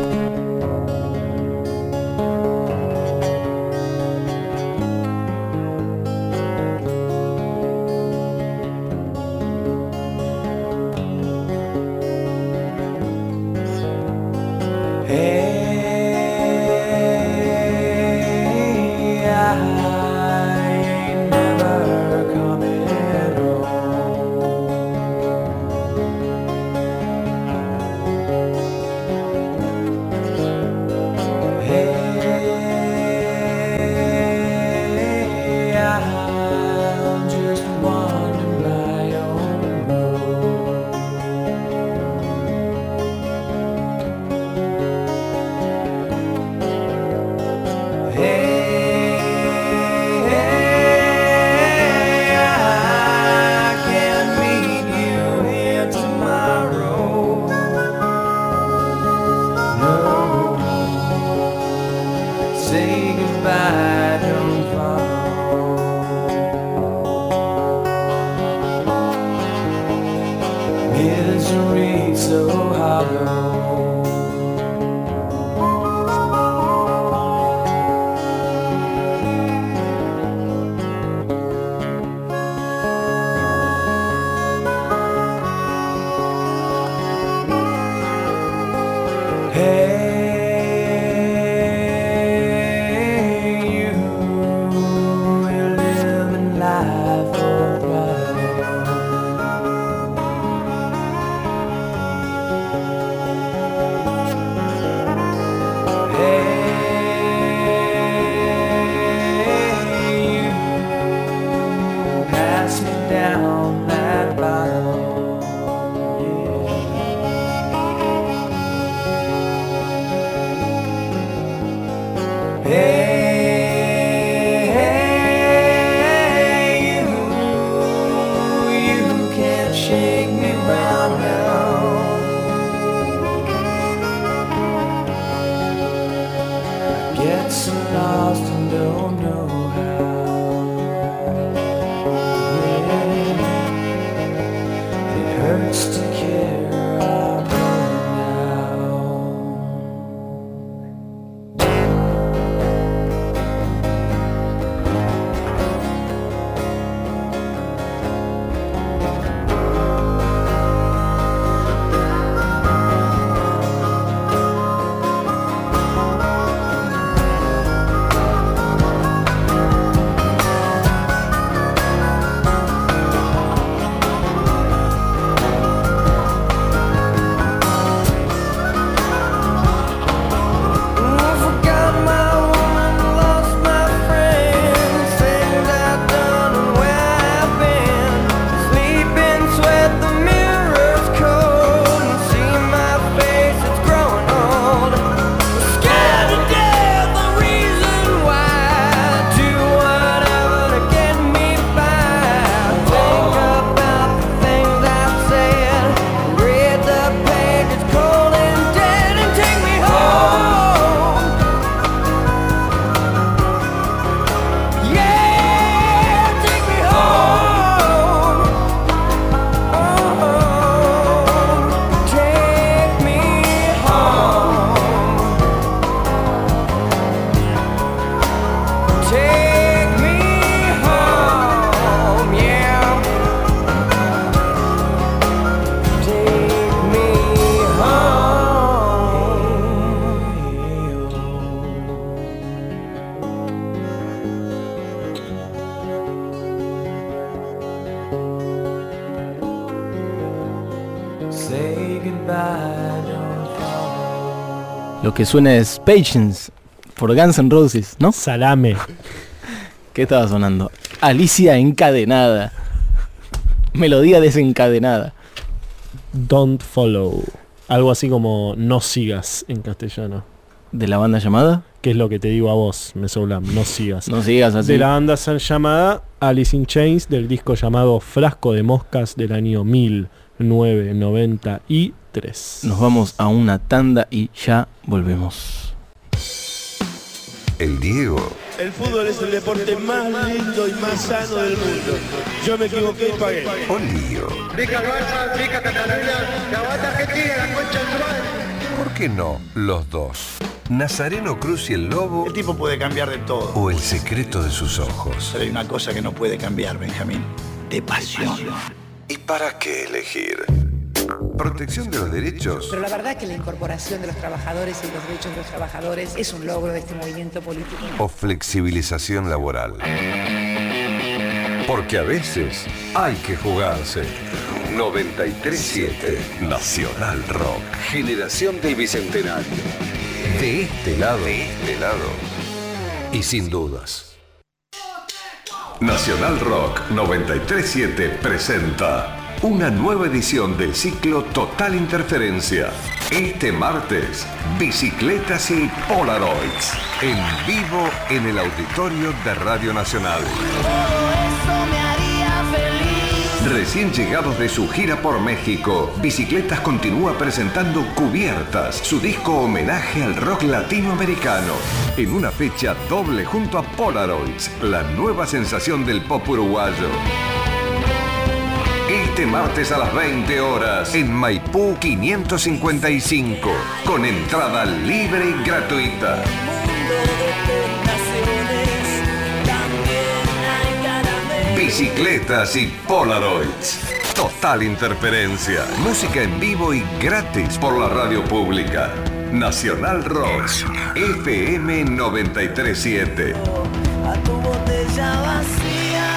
Hey, I ain't never coming home. so hollow. Lo que suena es Patience por Guns N' Roses, ¿no? Salame. ¿Qué estaba sonando? Alicia encadenada. Melodía desencadenada. Don't follow. Algo así como no sigas en castellano. ¿De la banda llamada? ¿Qué es lo que te digo a vos, Mesoulam? No sigas. No sigas así. De la banda llamada Alice in Chains, del disco llamado Frasco de Moscas del año mil novecientos noventa y tres. Nos vamos a una tanda y ya volvemos. El Diego. El fútbol es el deporte más lindo y más sano del mundo. Yo me equivoqué y pagué. Olío. Rica Barça, rica Cataluña, la banda argentina, la concha de su madre. ¿Por qué no los dos? Nazareno Cruz y el Lobo. El tipo puede cambiar de todo. O El secreto de sus ojos. Pero hay una cosa que no puede cambiar, Benjamín. De pasión. ¿Y para qué elegir? Protección de los derechos. Pero la verdad es que la incorporación de los trabajadores y los derechos de los trabajadores es un logro de este movimiento político. O flexibilización laboral. Porque a veces hay que jugarse. noventa y tres siete Nacional Rock. Generación del Bicentenario. De este lado. De este lado. Y sin dudas. Nacional Rock noventa y tres siete presenta una nueva edición del ciclo Total Interferencia. Este martes, bicicletas y Polaroids. En vivo en el auditorio de Radio Nacional. Recién llegados de su gira por México, Bicicletas continúa presentando Cubiertas, su disco homenaje al rock latinoamericano, en una fecha doble junto a Polaroids, la nueva sensación del pop uruguayo. Este Este martes a las veinte horas en Maipú quinientos cincuenta y cinco, con entrada libre y gratuita. Bicicletas y Polaroids. Total Interferencia. Música en vivo y gratis por la radio pública. Nacional Rock. F M noventa y tres punto siete. A tu botella vacía.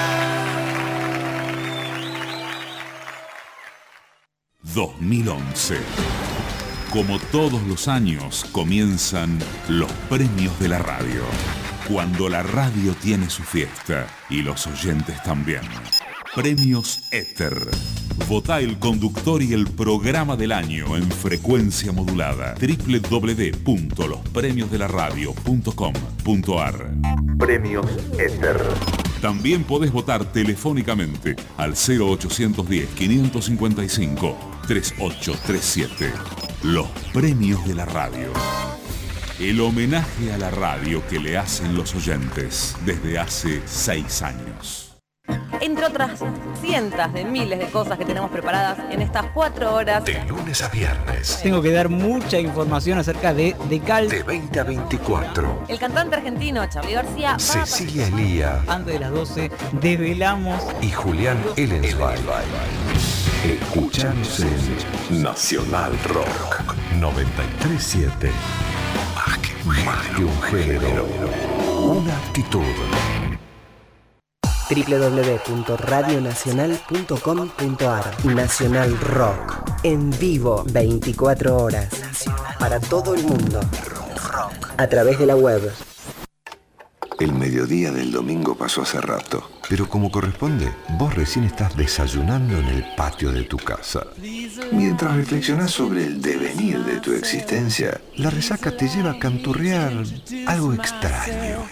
dos mil once. Como todos los años, comienzan los premios de la radio. Cuando la radio tiene su fiesta y los oyentes también. Premios Éter. Vota el conductor y el programa del año en frecuencia modulada. doble u doble u doble u punto los premios de la radio punto com punto a r. Premios Éter. También podés votar telefónicamente al cero ochocientos diez, quinientos cincuenta y cinco, treinta y ocho treinta y siete. Los premios de la radio. El homenaje a la radio que le hacen los oyentes desde hace seis años. Entre otras cientos de miles de cosas que tenemos preparadas en estas cuatro horas. De lunes a viernes. Tengo que dar mucha información acerca de Decal. De veinte a veinticuatro. El cantante argentino Charly García. Cecilia Elía. Antes de las doce desvelamos. Y Julián Ellensweig. Escuchanos en Nacional Rock noventa y tres punto siete. Más que, más que un género, una actitud. doble u doble u doble u punto radio nacional punto com punto a r. Nacional Rock. En vivo veinticuatro horas. Nacional. Para todo el mundo. Rock. A través de la web. El mediodía del domingo pasó hace rato, pero como corresponde, vos recién estás desayunando en el patio de tu casa. Mientras reflexionás sobre el devenir de tu existencia, la resaca te lleva a canturrear algo extraño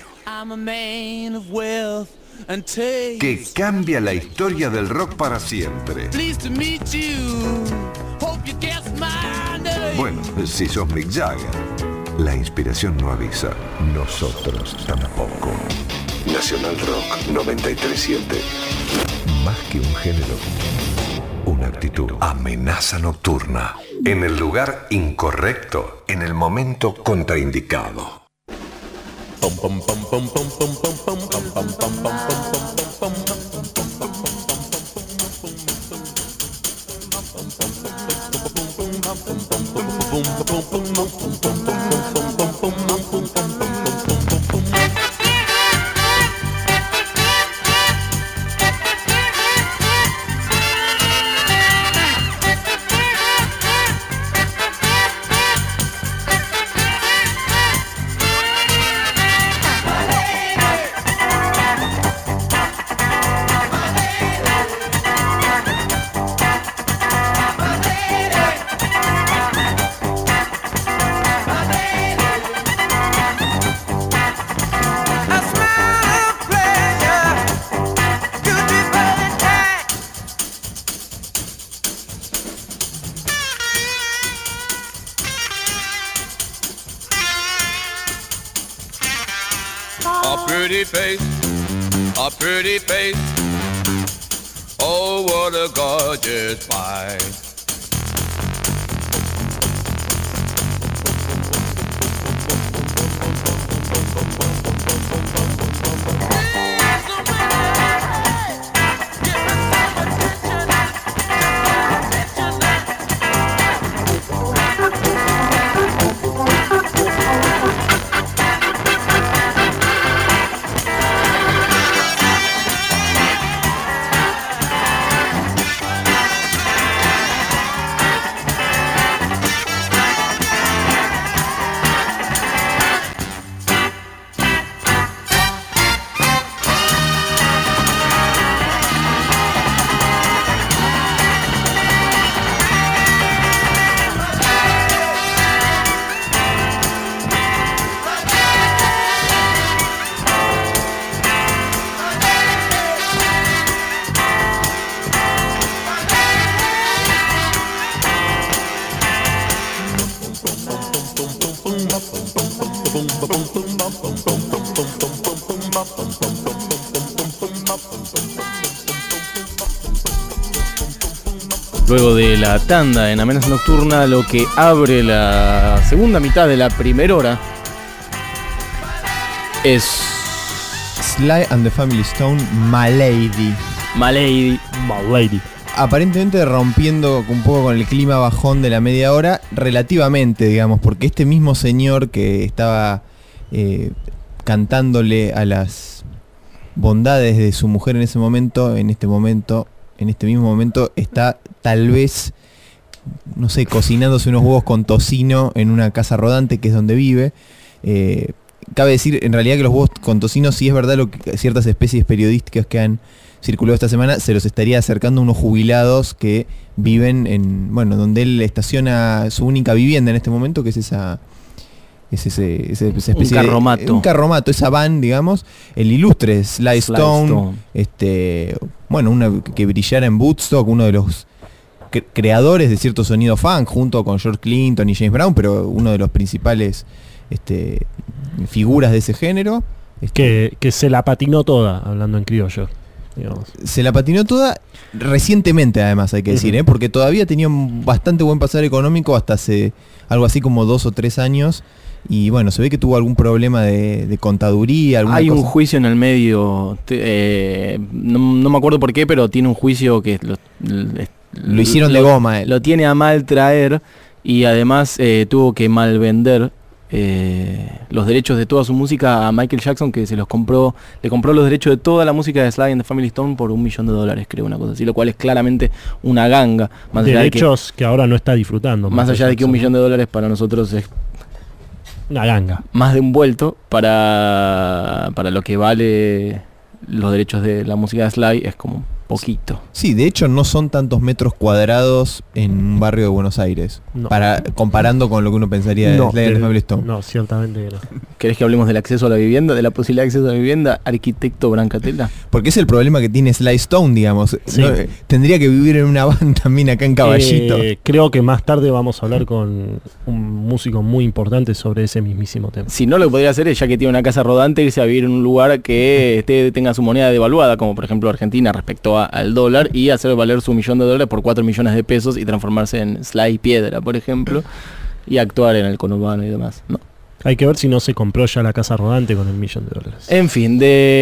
que cambia la historia del rock para siempre. Bueno, si sos Mick Jagger. La inspiración no avisa, nosotros tampoco. Nacional Rock noventa y tres punto siete. Más que un género, una actitud. Amenaza nocturna. En el lugar incorrecto, en el momento contraindicado. A pretty face, a pretty face. Oh, what a gorgeous fight. Luego de la tanda en Amenaza Nocturna, lo que abre la segunda mitad de la primera hora es Sly and the Family Stone, My Lady. My Lady. My Lady. Aparentemente rompiendo un poco con el clima bajón de la media hora, relativamente, digamos, porque este mismo señor que estaba eh, cantándole a las bondades de su mujer en ese momento, en este momento, en este mismo momento, está tal vez, no sé, cocinándose unos huevos con tocino en una casa rodante que es donde vive. Eh, cabe decir, en realidad, que los huevos con tocino, sí es verdad lo que ciertas especies periodísticas que han circulado esta semana, se los estaría acercando unos jubilados que viven en, bueno, donde él estaciona su única vivienda en este momento, que es esa, es ese, ese, esa especie un carromato. de un carromato, esa van, digamos, el ilustre Sly Stone, Stone. este, bueno, una que brillara en Woodstock, uno de los cre- creadores de cierto sonido funk, junto con George Clinton y James Brown, pero uno de los principales este, figuras de ese género. Este, Que, que se la patinó toda, hablando en criollo. Digamos. Se la patinó toda recientemente, además, hay que decir, Uh-huh. ¿eh? Porque todavía tenía un bastante buen pasar económico hasta hace algo así como dos o tres años. Y bueno, se ve que tuvo algún problema de, de contaduría. Alguna Hay cosa. un juicio en el medio, te- eh, no, no me acuerdo por qué, pero tiene un juicio que lo, l- Lo hicieron de goma, él. Lo tiene a mal traer y además eh, tuvo que mal vender eh, los derechos de toda su música a Michael Jackson, que se los compró, le compró los derechos de toda la música de Sly and the Family Stone por un millón de dólares, creo, una cosa así, lo cual es claramente una ganga. Más allá de que, Derechos que, ahora no está disfrutando. más Michael allá de que un Jackson. millón de dólares para nosotros es Una ganga. más de un vuelto, para, para lo que vale los derechos de la música de Sly es como poquito. Sí, de hecho no son tantos metros cuadrados en un barrio de Buenos Aires, No. para comparando con lo que uno pensaría No, de Sly and the de- Family Stone. no, ciertamente que no. ¿Querés que hablemos del acceso a la vivienda, de la posibilidad de acceso a la vivienda, arquitecto Brancatela? Porque es el problema que tiene Sly Stone, digamos. Sí. No, eh, tendría que vivir en una van también acá en Caballito. Eh, creo que más tarde vamos a hablar con un músico muy importante sobre ese mismísimo tema. Si no, lo que podría hacer es, ya que tiene una casa rodante, irse a vivir en un lugar que esté, tenga su moneda devaluada, como por ejemplo Argentina respecto a- al dólar, y hacer valer su millón de dólares por cuatro millones de pesos y transformarse en Sly Piedra, por ejemplo, y actuar en el conurbano y demás, ¿no? Hay que ver si no se compró ya la casa rodante con el millón de dólares. En fin,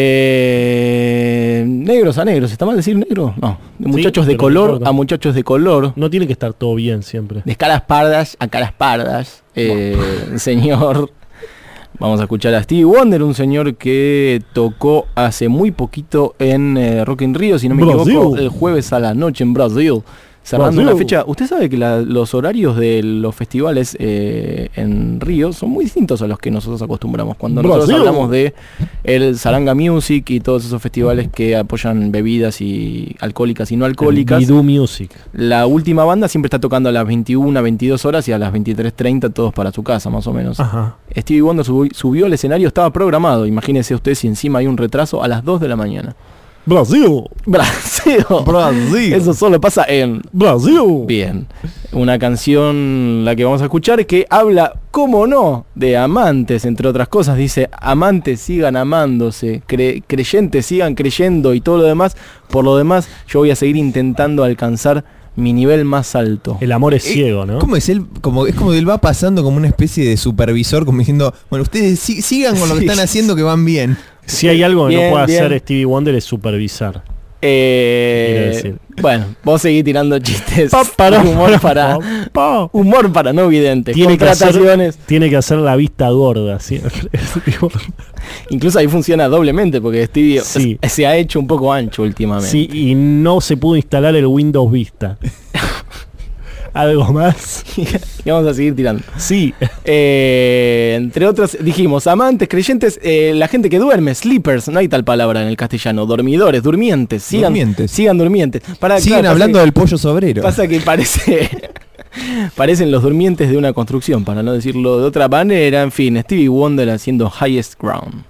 de negros a negros, ¿está mal decir negro? No, de Sí, muchachos de pero no color importa. a muchachos de color, No tiene que estar todo bien siempre. de caras pardas a caras pardas, eh, señor. Vamos a escuchar a Stevie Wonder, un señor que tocó hace muy poquito en eh, Rock in Rio, si no me Brasil. equivoco, el jueves a la noche en Brasil, cerrando Brasil. una fecha. Usted sabe que la- los horarios de los festivales eh, en Río son muy distintos a los que nosotros acostumbramos. Cuando nosotros Brasil. hablamos de el Saranga Music y todos esos festivales que apoyan bebidas y alcohólicas y no alcohólicas, Bidú Music. la última banda siempre está tocando a las veintiuna, veintidós horas y a las veintitrés treinta todos para su casa, más o menos. Ajá. Stevie Wonder subi- subió al escenario, estaba programado, imagínese usted si encima hay un retraso, a las dos de la mañana. Brasil. Brasil. Brasil. Eso solo pasa en Brasil. Bien. Una canción, la que vamos a escuchar, que habla, cómo no, de amantes, entre otras cosas. Dice, amantes sigan amándose, cre- creyentes sigan creyendo y todo lo demás. Por lo demás, yo voy a seguir intentando alcanzar mi nivel más alto. El amor es Eh, ciego, ¿no? ¿Cómo es él? Como, es como que él va pasando como una especie de supervisor, como diciendo, bueno, ustedes si- sigan con lo que Sí. están haciendo, que van bien. Si hay algo que Bien, no puede bien. hacer Stevie Wonder es supervisar. Eh, Quiero decir. bueno, vos seguís tirando chistes. Pa, para, humor para Pa. humor para no videntes. Tiene que, hacer, Contrataciones. tiene que hacer la vista gorda siempre. Incluso ahí funciona doblemente porque Stevie Sí. se ha hecho un poco ancho últimamente. Sí, y no se pudo instalar el Windows Vista. ¿Algo más? Y vamos a seguir tirando. Sí. Eh, entre otros, dijimos, amantes, creyentes, eh, la gente que duerme, sleepers, no hay tal palabra en el castellano, dormidores, durmientes, sigan Durmientes. sigan durmientes. Para, Siguen claro, hablando pasa del pollo sobrero. que, pasa que parece parecen los durmientes de una construcción, para no decirlo de otra manera. En fin, Stevie Wonder haciendo Highest Ground.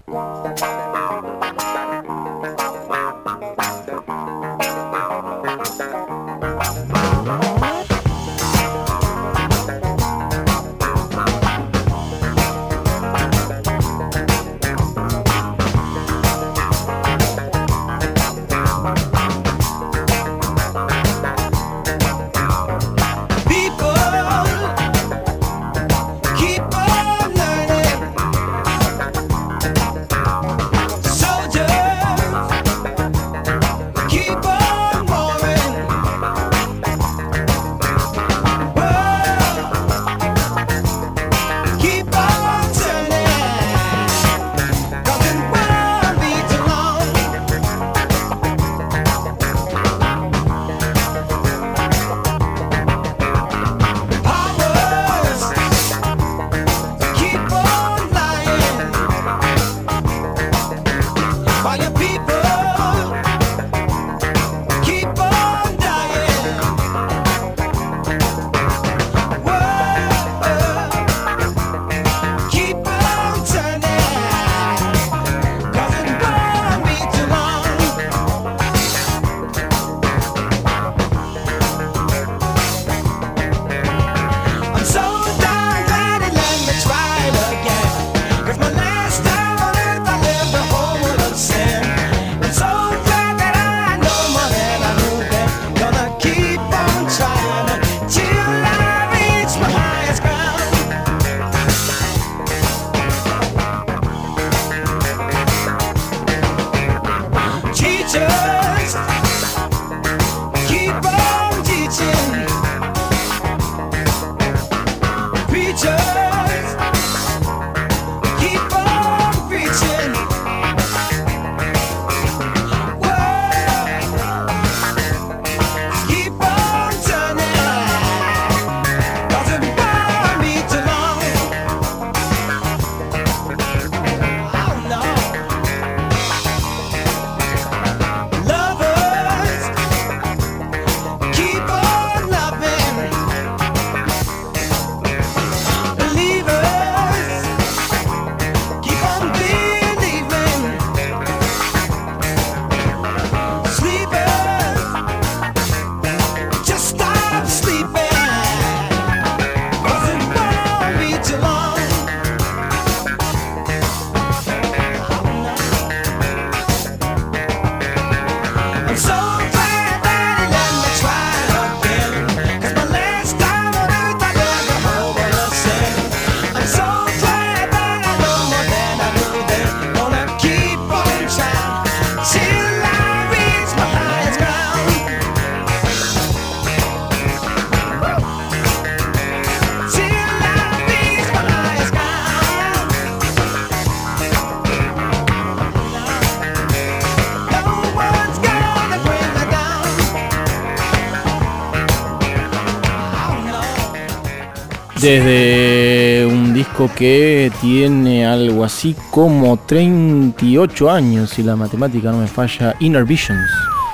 Desde un disco que tiene algo así como treinta y ocho años, si la matemática no me falla, Inner Visions.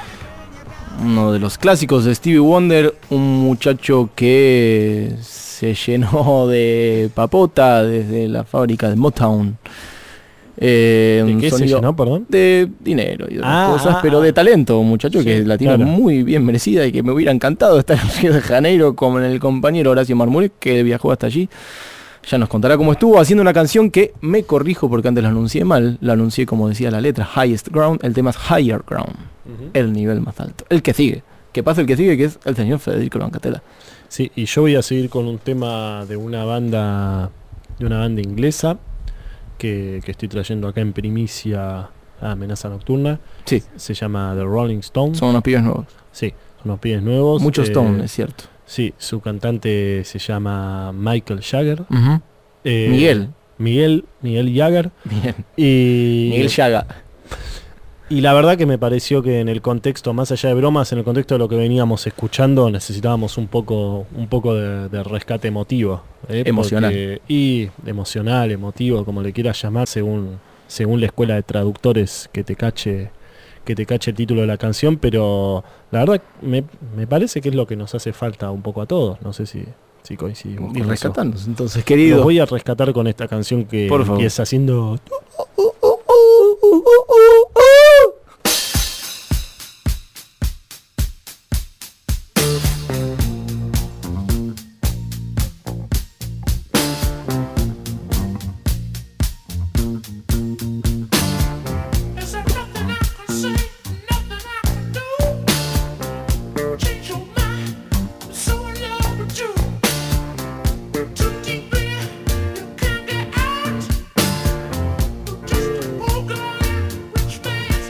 Uno de los clásicos de Stevie Wonder, un muchacho que se llenó de papota desde la fábrica de Motown. Eh, ¿De un qué se sonido llenó, perdón? De dinero y de otras Ah, cosas, ah, pero ah. de talento, un muchacho Sí, que la tiene claro. muy bien merecida y que me hubiera encantado estar en Río de Janeiro como el compañero Horacio Marmurek, que viajó hasta allí. Ya nos contará cómo estuvo haciendo una canción que me corrijo porque antes la anuncié mal, la anuncié como decía la letra, Highest Ground, el tema es Higher Ground, Ujú. el nivel más alto, el que sigue. Que pasa el que sigue, que es el señor Federico Brancatela. Sí, y yo voy a seguir con un tema de una banda de una banda inglesa que, que estoy trayendo acá en primicia a Amenaza Nocturna. Sí. Se llama The Rolling Stones. Son unos pibes nuevos. Sí, son unos pibes nuevos. Mucho eh, Stone, es cierto. Sí, su cantante se llama Michael Jagger. Ujú. Eh, Miguel. Miguel, Miguel Jagger. Bien. Y Miguel Llaga. Y la verdad que me pareció que en el contexto, más allá de bromas, en el contexto de lo que veníamos escuchando, necesitábamos un poco, un poco de, de rescate emotivo. ¿eh? Emocional. Porque- y emocional, emotivo, como le quieras llamar, según, según la escuela de traductores que te cache, que te cache el título de la canción, pero la verdad me, me parece que es lo que nos hace falta un poco a todos. No sé si, si coincidimos. Y con eso. rescatarnos, entonces, querido. Los voy a rescatar con esta canción que Por favor. empieza haciendo... Just a poker, rich man.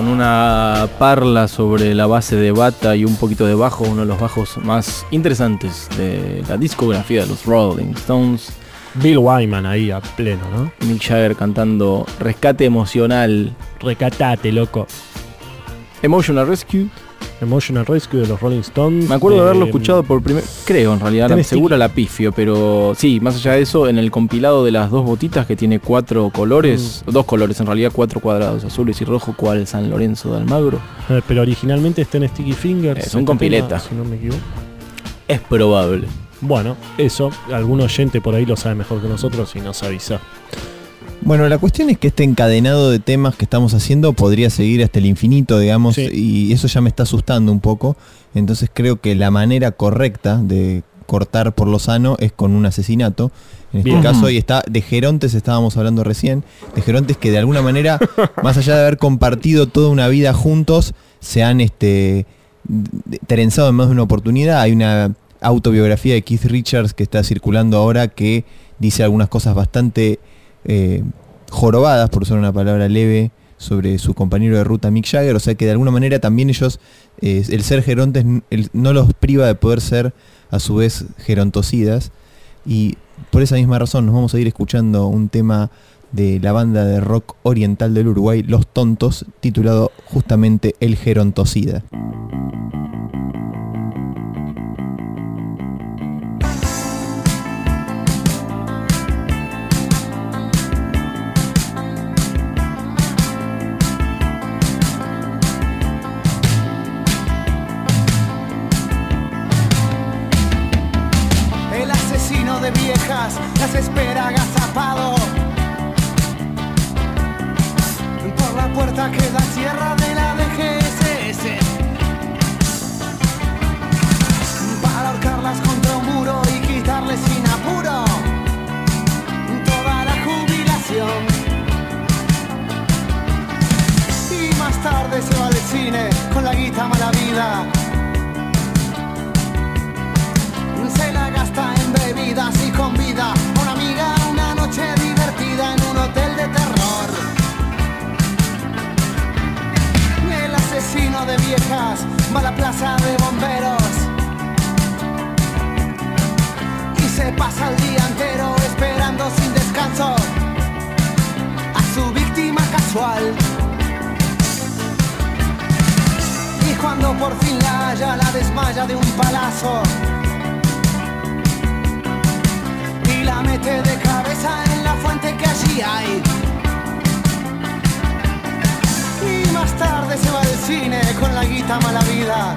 con una parla sobre la base de bata y un poquito de bajo, uno de los bajos más interesantes de la discografía de los Rolling Stones. Bill Wyman ahí a pleno, ¿no? Mick Jagger cantando Rescate Emocional. Recatate, loco. Emotional Rescue. Emotional Rescue de los Rolling Stones. Me acuerdo de haberlo eh, escuchado por primer... Creo, en realidad, la, segura la pifio, pero sí, más allá de eso, en el compilado de las dos botitas que tiene cuatro colores, mm. dos colores en realidad, cuatro cuadrados, azules y rojo, cual San Lorenzo de Almagro. Eh, pero originalmente está en Sticky Fingers. Es un compileta. Si no me equivoco. Es probable. Bueno, eso, algún oyente por ahí lo sabe mejor que nosotros y nos avisa. Bueno, la cuestión es que este encadenado de temas que estamos haciendo podría seguir hasta el infinito, digamos, sí. Y eso ya me está asustando un poco. Entonces creo que la manera correcta de cortar por lo sano es con un asesinato. En este Bien. caso, ahí está, de Gerontes estábamos hablando recién, de Gerontes que de alguna manera, más allá de haber compartido toda una vida juntos, se han este, trenzado en más de una oportunidad. Hay una autobiografía de Keith Richards que está circulando ahora que dice algunas cosas bastante... Eh, jorobadas, por usar una palabra leve, sobre su compañero de ruta Mick Jagger, o sea que de alguna manera también ellos, eh, el ser gerontes el, no los priva de poder ser a su vez gerontocidas, y por esa misma razón nos vamos a ir escuchando un tema de la banda de rock oriental del Uruguay, Los Tontos, titulado justamente El Gerontocida. Las espera agazapado. Por la puerta que da tierra de la D G S S, para ahorcarlas contra un muro y quitarles sin apuro toda la jubilación. Y más tarde se va al cine con la guita mala vida. Se la gasta en bebidas y con vida a una amiga, una noche divertida en un hotel de terror. El asesino de viejas va a la plaza de bomberos y se pasa el día entero esperando sin descanso a su víctima casual. Y cuando por fin la halla, la desmaya de un palazo y la mete de cabeza en la fuente que allí hay. Y más tarde se va al cine con la guita mala vida.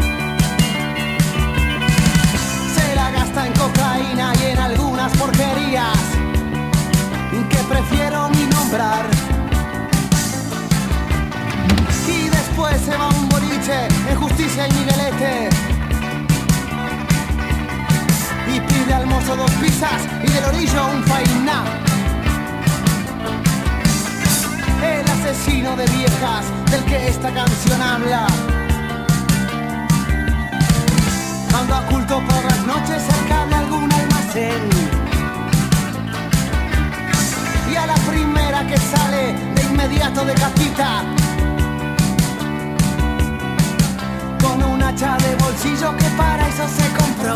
Se la gasta en cocaína y en algunas porquerías que prefiero ni nombrar. Y después se va a un boliche en Justicia y Miguelete y pide al mozo dos pizzas y del orillo un fainá. El asesino de viejas del que esta canción habla anda oculto por las noches cerca de algún almacén, y a la primera que sale de inmediato decapita con un hacha de bolsillo que para eso se compró.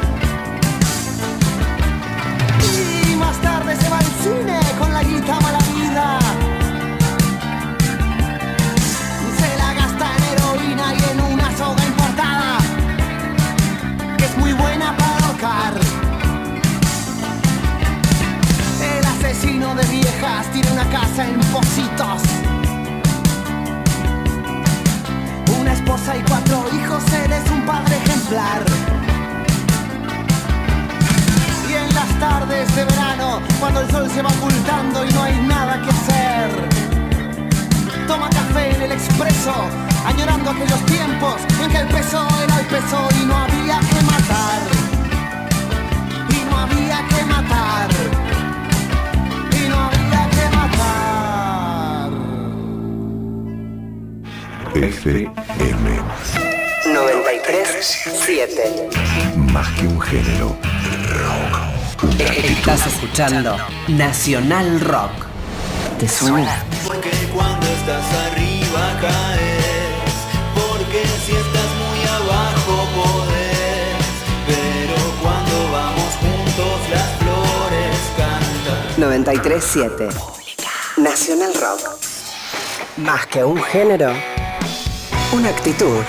Y más tarde se va al cine con la guita mala vida. Se la gasta en heroína y en una soga importada que es muy buena para ahorcar. El asesino de viejas tiene una casa en Pocitos, una esposa y cuatro hijos. Él es un padre ejemplar. Y en las tardes de verano, cuando el sol se va ocultando y no hay nada que hacer, toma café en el expreso, añorando aquellos tiempos en que el peso era el peso y no había que matar. Y no había que matar. Y no había que matar. F M noventa y tres siete. Más que un género. Estás escuchando Nacional Rock. ¿Te suena? Porque cuando estás arriba baja es, porque si estás muy abajo podés, pero cuando vamos juntos las flores cantan. noventa y tres siete Nacional Rock. Más que un género, una actitud.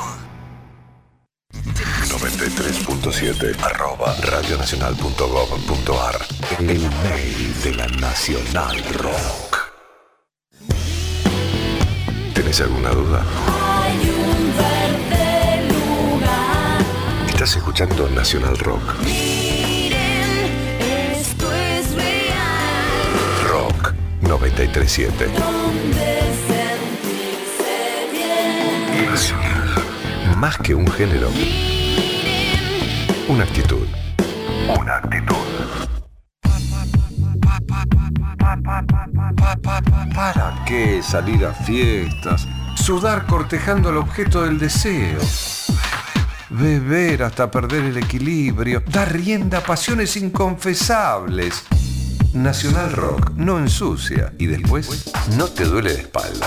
noventa y tres punto siete arroba radionacional punto gov punto ar. El mail de la Nacional Rock. ¿Tenés alguna duda? Hay un verde lugar. Estás escuchando Nacional Rock. Miren, esto es real. Rock noventa y tres siete. Donde sentirse bien. Nacional. Más que un género. Una actitud. Una actitud. ¿Para qué salir a fiestas? Sudar cortejando al objeto del deseo. Beber hasta perder el equilibrio. Dar rienda a pasiones inconfesables. Nacional Rock no ensucia y después no te duele la espalda.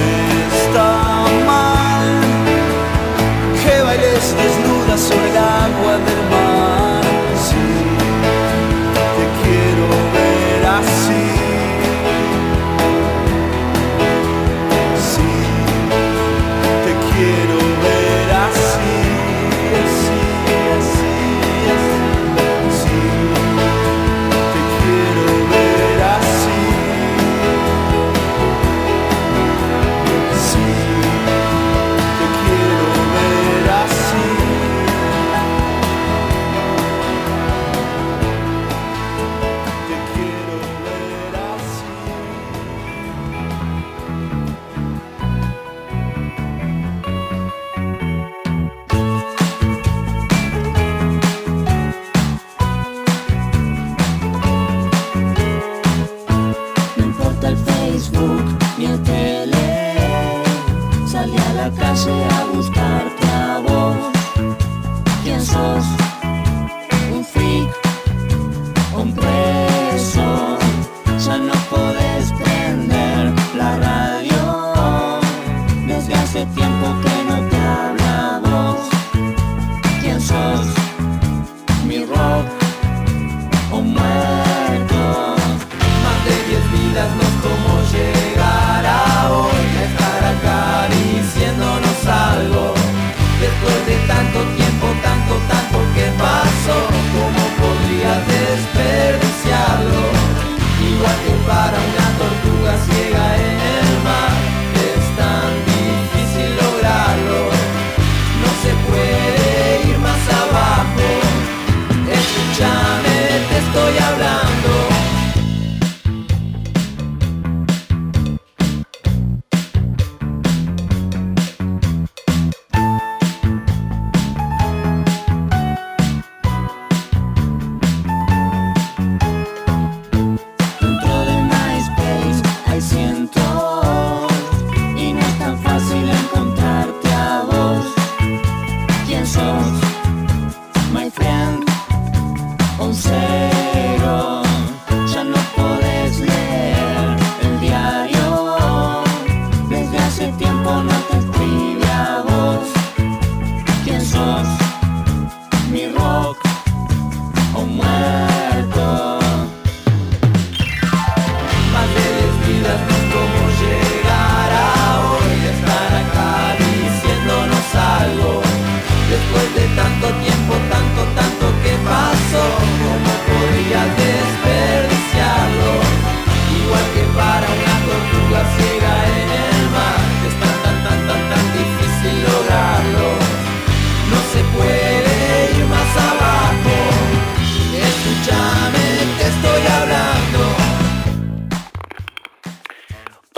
Desnuda sobre la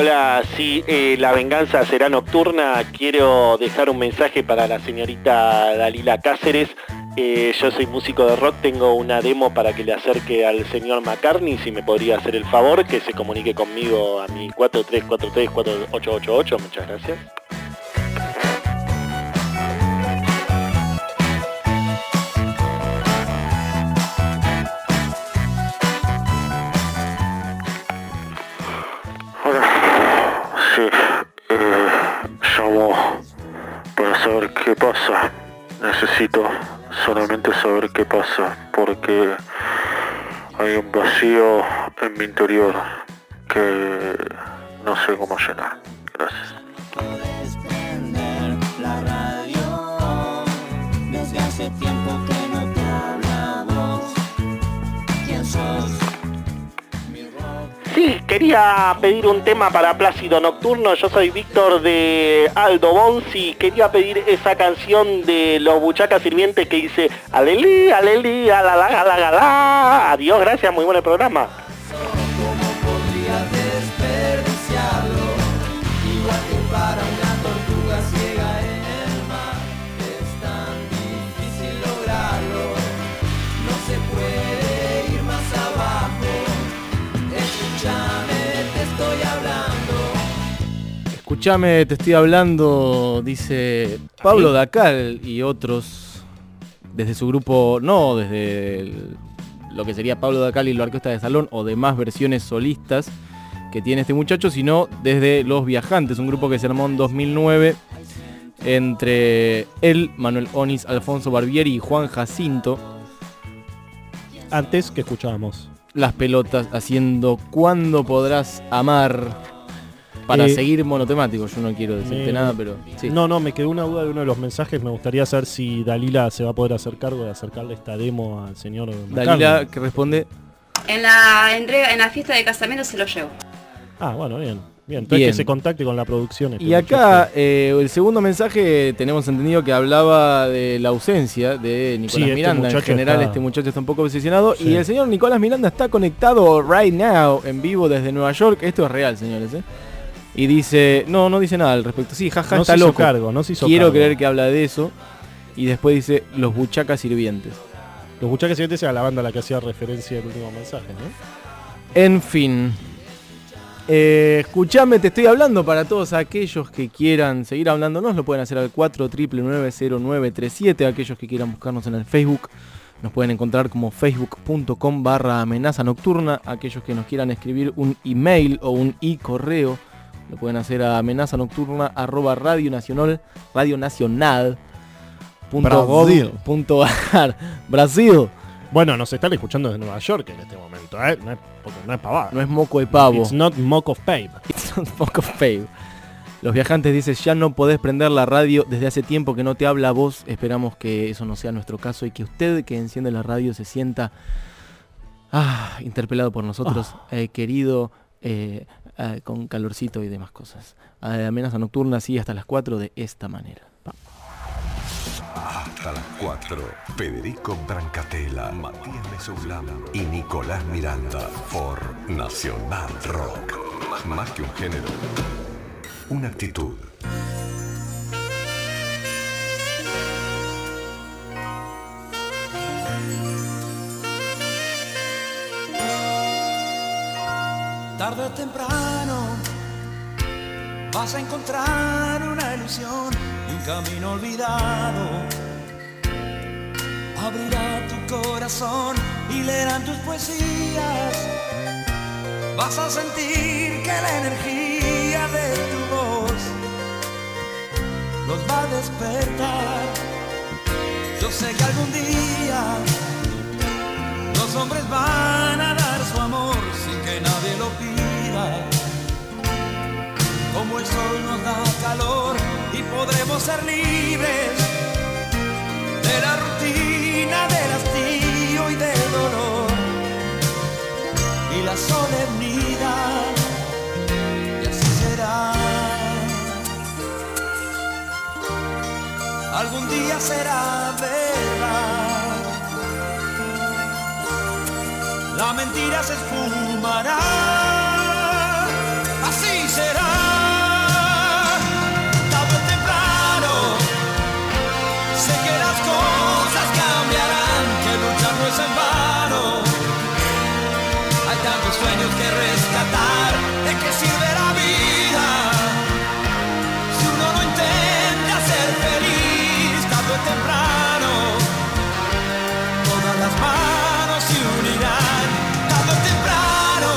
Hola, sí, eh, la venganza será nocturna. Quiero dejar un mensaje para la señorita Dalila Cáceres. Eh, yo soy músico de rock, tengo una demo para que le acerque al señor McCartney, si me podría hacer el favor, que se comunique conmigo a mi cuatro tres cuatro tres cuatro ocho ocho ocho. Muchas gracias. Sí, eh, llamo para saber qué pasa. Necesito solamente saber qué pasa, porque hay un vacío en mi interior que no sé cómo llenar. Gracias. Puedes prender la radio, desde hace tiempo que no te habla vos. ¿Quién sos? Sí, quería pedir un tema para Plácido Nocturno. Yo soy Víctor de Aldo Bonzi. Quería pedir esa canción de los Buchacas Sirvientes que dice alelí, alelí, alala, alala, alala. Adiós, gracias, muy buen el programa. ¿Cómo podrías desperdiciarlo? Igual que para una tortuga ciega en el mar. Es tan difícil lograrlo. No se puede ir más abajo. Escúchame, te estoy hablando. Escuchame, te estoy hablando, dice Pablo Dacal y otros desde su grupo, no desde el, lo que sería Pablo Dacal y la Orquesta de Salón o demás versiones solistas que tiene este muchacho, sino desde Los Viajantes, un grupo que se armó en dos mil nueve entre él, Manuel Onis, Alfonso Barbieri y Juan Jacinto. Antes que escuchábamos Las Pelotas haciendo Cuándo Podrás Amar para eh, seguir monotemático. Yo no quiero decirte me, nada, pero sí. No, no, me quedó una duda de uno de los mensajes. Me gustaría saber si Dalila se va a poder hacer cargo de acercarle esta demo al señor Dalila, McCartney. que responde. En la entrega, en la fiesta de casamiento se lo llevo. Ah, bueno, bien. Bien, entonces Bien. que se contacte con la producción. Este Y acá eh, el segundo mensaje tenemos entendido que hablaba de la ausencia de Nicolás Sí, este Miranda. En muchacho general está- este muchacho está un poco obsesionado. Sí. Y el señor Nicolás Miranda está conectado right now, en vivo desde Nueva York. Esto es real, señores. ¿eh? Y dice, no, no dice nada al respecto. Sí, jaja, No está se hizo loco. cargo, no se hizo Quiero cargo. creer que habla de eso. Y después dice, los Buchacas Sirvientes. Los Buchacas Sirvientes era la banda a la que hacía referencia el último mensaje, ¿no? En fin. Eh, escuchame, te estoy hablando para todos aquellos que quieran seguir hablándonos, lo pueden hacer al cuatro nueve nueve cero nueve tres siete. Aquellos que quieran buscarnos en el Facebook nos pueden encontrar como facebook.com barra amenaza nocturna. Aquellos que nos quieran escribir un email o un e-correo lo pueden hacer a amenaza nocturna arroba radio nacional radio nacional punto gov punto ar. Brasil. Bueno, nos están escuchando desde Nueva York en este momento, ¿eh? No es, porque no es pavada. No es moco de pavo. It's not mock of pave. It's not mock of pave. Los Viajantes dicen, ya no podés prender la radio, desde hace tiempo que no te habla voz. Esperamos que eso no sea nuestro caso y que usted que enciende la radio se sienta ah, interpelado por nosotros, Ah. eh, querido, eh, eh, con calorcito y demás cosas. Eh, amenaza nocturna sigue hasta las cuatro de esta manera. Hasta las cuatro. Federico Brancatella, Matías Mesoulán y Nicolás Miranda por Nacional Rock. Más que un género, una actitud. Tarde o temprano vas a encontrar una ilusión y un camino olvidado. Abrirá tu corazón y leerán tus poesías. Vas a sentir que la energía de tu voz los va a despertar. Yo sé que algún día los hombres van a dar su amor sin que nadie lo pida. Como el sol nos da calor y podremos ser libres de la rutina, del hastío y del dolor y la solemnidad, y así será. Algún día será verdad, la mentira se esfumará, así será. tantos sueños que rescatar. ¿De qué sirve la vida si uno no intenta ser feliz? Tarde o temprano todas las manos se unirán. Tarde o temprano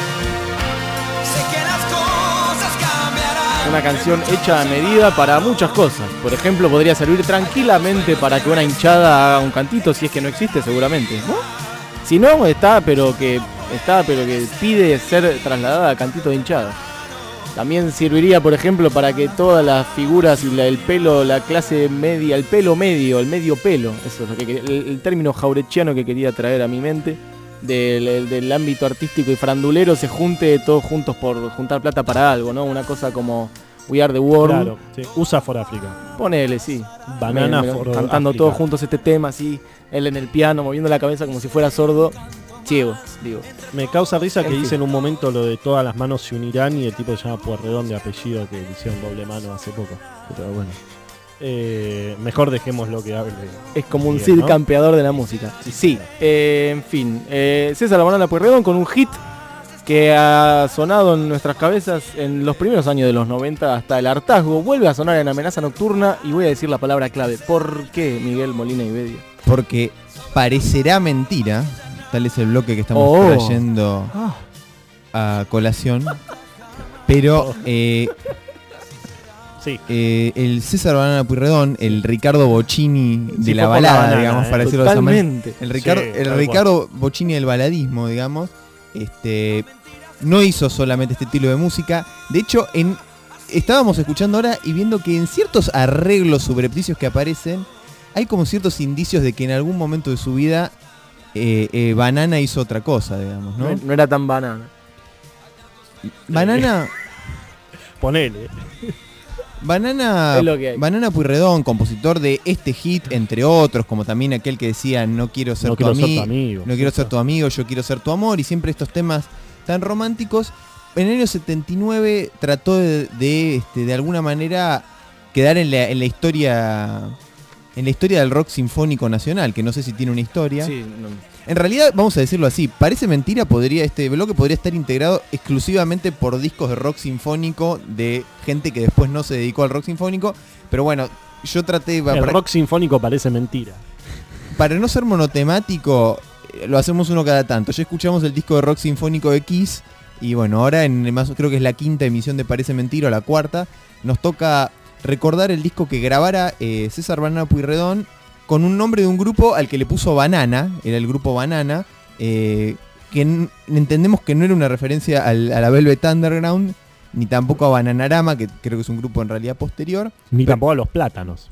sé que las cosas cambiarán. Una canción hecha a medida para muchas cosas. Por ejemplo, podría servir tranquilamente para que una hinchada haga un cantito, si es que no existe, seguramente, ¿no? Si no, está, pero que está, pero que pide ser trasladada a cantito de hinchada. También serviría, por ejemplo, para que todas las figuras y la, el pelo, la clase media, el pelo medio, el medio pelo, eso es lo que quería, el, el término jaurechiano que quería traer a mi mente, del, el, del ámbito artístico y frandulero, se junte todos juntos por juntar plata para algo, ¿no? Una cosa como We Are the World. Claro, sí. U S A for Africa. Ponele, sí. Banana Me- me- for Cantando Africa. todos juntos este tema, así, él en el piano, moviendo la cabeza como si fuera sordo. Ciego, digo. Me causa risa En que fin. dice en un momento lo de todas las manos se unirán y el tipo se llama Puerredón de apellido, que le hicieron doble mano hace poco. Pero bueno. Eh, mejor dejemos lo que hable. Es como un Bien, Cid ¿no? campeador de la música. Sí, eh, en fin. Eh, César La Banana Pueyrredón con un hit que ha sonado en nuestras cabezas en los primeros años de los noventa hasta el hartazgo. Vuelve a sonar en Amenaza Nocturna y voy a decir la palabra clave. ¿Por qué, Miguel Molina y Bedia? Porque parecerá mentira, tal es el bloque que estamos Oh. trayendo a colación, pero eh, sí. eh, el César Banana Pueyrredón, el Ricardo Bocchini de Sí, la fue por la balada, banana, digamos, eh. para decirlo de esa manera. Totalmente. El Ricardo, Sí, el tal Ricardo Bocchini del baladismo, digamos, este, no hizo solamente este estilo de música. De hecho, en, estábamos escuchando ahora y viendo que en ciertos arreglos subrepticios que aparecen, hay como ciertos indicios de que en algún momento de su vida eh, eh, Banana hizo otra cosa, digamos, ¿no? No, no era tan banana. Banana, Ponele. Banana, Es lo que hay. Banana Pueyrredón, compositor de este hit, entre otros, como también aquel que decía no quiero ser, No tu, quiero ser ami- tu amigo. no quiero ser tu amigo, yo quiero ser tu amor, y siempre estos temas tan románticos. En el año setenta y nueve trató de, de, este, de alguna manera quedar en la, en la historia en la historia del rock sinfónico nacional, que no sé si tiene una historia. Sí, no. En realidad, vamos a decirlo así, parece mentira, podría este bloque podría estar integrado exclusivamente por discos de rock sinfónico de gente que después no se dedicó al rock sinfónico, pero bueno, yo traté El para, rock sinfónico parece mentira. para no ser monotemático, eh, lo hacemos uno cada tanto. Ya escuchamos el disco de rock sinfónico de Kiss y bueno, ahora en más creo que es la quinta emisión de Parece Mentira o la cuarta, nos toca recordar el disco que grabara eh, César Banana Pueyrredón con un nombre de un grupo al que le puso Banana, era el grupo Banana, eh, que n- entendemos que no era una referencia al- a la Velvet Underground, ni tampoco a Bananarama, que creo que es un grupo en realidad posterior. Ni Pero- tampoco a los plátanos.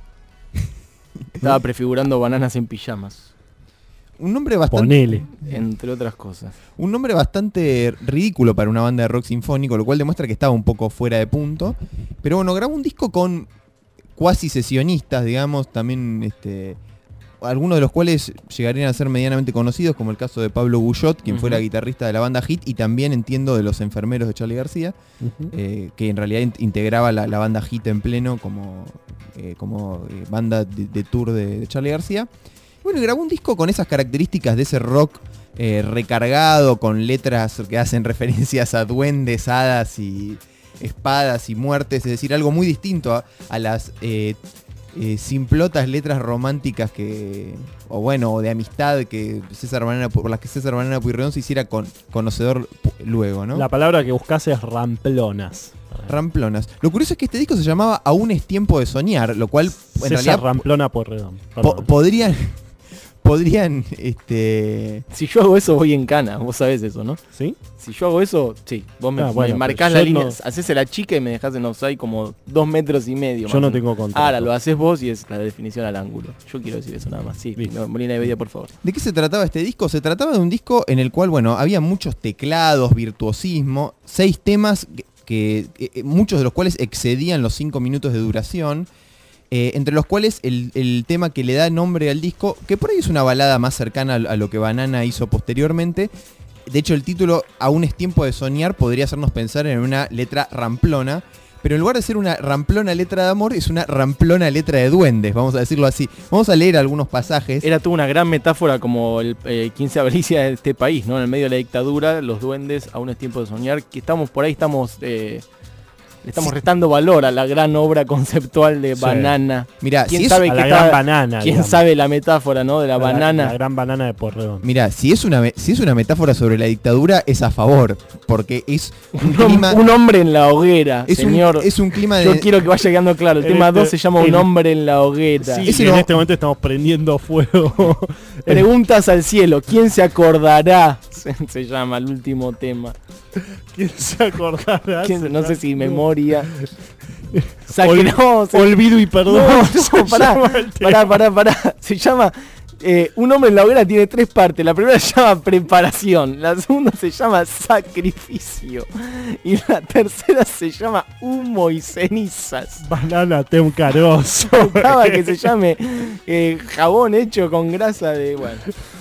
Estaba prefigurando bananas en pijamas, Un nombre bastante... Ponele. entre otras cosas. Un nombre bastante ridículo para una banda de rock sinfónico, lo cual demuestra que estaba un poco fuera de punto. Pero bueno, grabó un disco con cuasi sesionistas, digamos, también este, algunos de los cuales llegarían a ser medianamente conocidos, como el caso de Pablo Guyot, quien Ujú. fuera guitarrista de la banda Hit, y también entiendo de los Enfermeros de Charly García, Ujú. eh, que en realidad in- integraba la, la banda Hit en pleno como, eh, como eh, banda de, de tour de, de Charly García. Bueno, y grabó un disco con esas características de ese rock eh, recargado, con letras que hacen referencias a duendes, hadas y espadas y muertes, es decir, algo muy distinto a, a las eh, eh, simplotas letras románticas que, o bueno, o de amistad que César Banana, por las que César Banana Pueyrredón se hiciera con, conocedor pu- luego, ¿no? La palabra que buscas es ramplonas. Ramplonas. Lo curioso es que este disco se llamaba Aún es tiempo de soñar, lo cual en César realidad Ramplona Pueyrredón. po- Perdón. podrían podrían este Si yo hago eso, voy en cana, vos sabés eso, ¿no? ¿Sí? Si yo hago eso, sí. Vos me, Ah, bueno, me marcás pero la yo línea, no- hacés la chica y me dejás en offside como dos metros y medio. Yo más no o menos. tengo contrato. Ahora lo haces vos y es la definición al ángulo. Yo quiero decir eso nada más. Sí, Listo. no, Molina y Bedia, por favor. ¿De qué se trataba este disco? Se trataba de un disco en el cual, bueno, había muchos teclados, virtuosismo, seis temas que, que, eh, muchos de los cuales excedían los cinco minutos de duración, eh, entre los cuales el, el tema que le da nombre al disco, que por ahí es una balada más cercana a, a lo que Banana hizo posteriormente. De hecho, el título Aún es tiempo de soñar podría hacernos pensar en una letra ramplona, pero en lugar de ser una ramplona letra de amor, es una ramplona letra de duendes, vamos a decirlo así. Vamos a leer algunos pasajes. Era toda una gran metáfora como el eh, quince avaricia de este país, ¿no? En el medio de la dictadura, los duendes, aún es tiempo de soñar, que estamos por ahí, estamos... Eh, Le estamos restando valor a la gran obra conceptual de Sí. Banana. Mirá, ¿Quién si es- sabe a que la está- gran banana, ¿Quién digamos. sabe la metáfora, no? De la, La- banana. La gran banana de Porredón. Mira, si es una me- si es una metáfora sobre la dictadura, es a favor, porque es un Un, hom- clima... un hombre en la hoguera, Es un- señor. es un clima de- Yo quiero que vaya quedando claro. El En tema este- dos se llama en- Un hombre en la hoguera. Sí, Ese y no- en este momento estamos prendiendo fuego. Preguntas al cielo. ¿Quién se acordará? Se, se llama el último tema. ¿Quién se acordará? ¿Quién- no sé si No. memoria. Saque- Ol- no, se- Olvido y perdón. No, se no, pará, llama el tema. pará, pará, pará. Se llama eh, Un hombre en la hoguera tiene tres partes. La primera se llama preparación, la segunda se llama sacrificio y la tercera se llama humo y cenizas. Banana Tem Caroso. Faltaba que se llame eh, jabón hecho con grasa de... Bueno.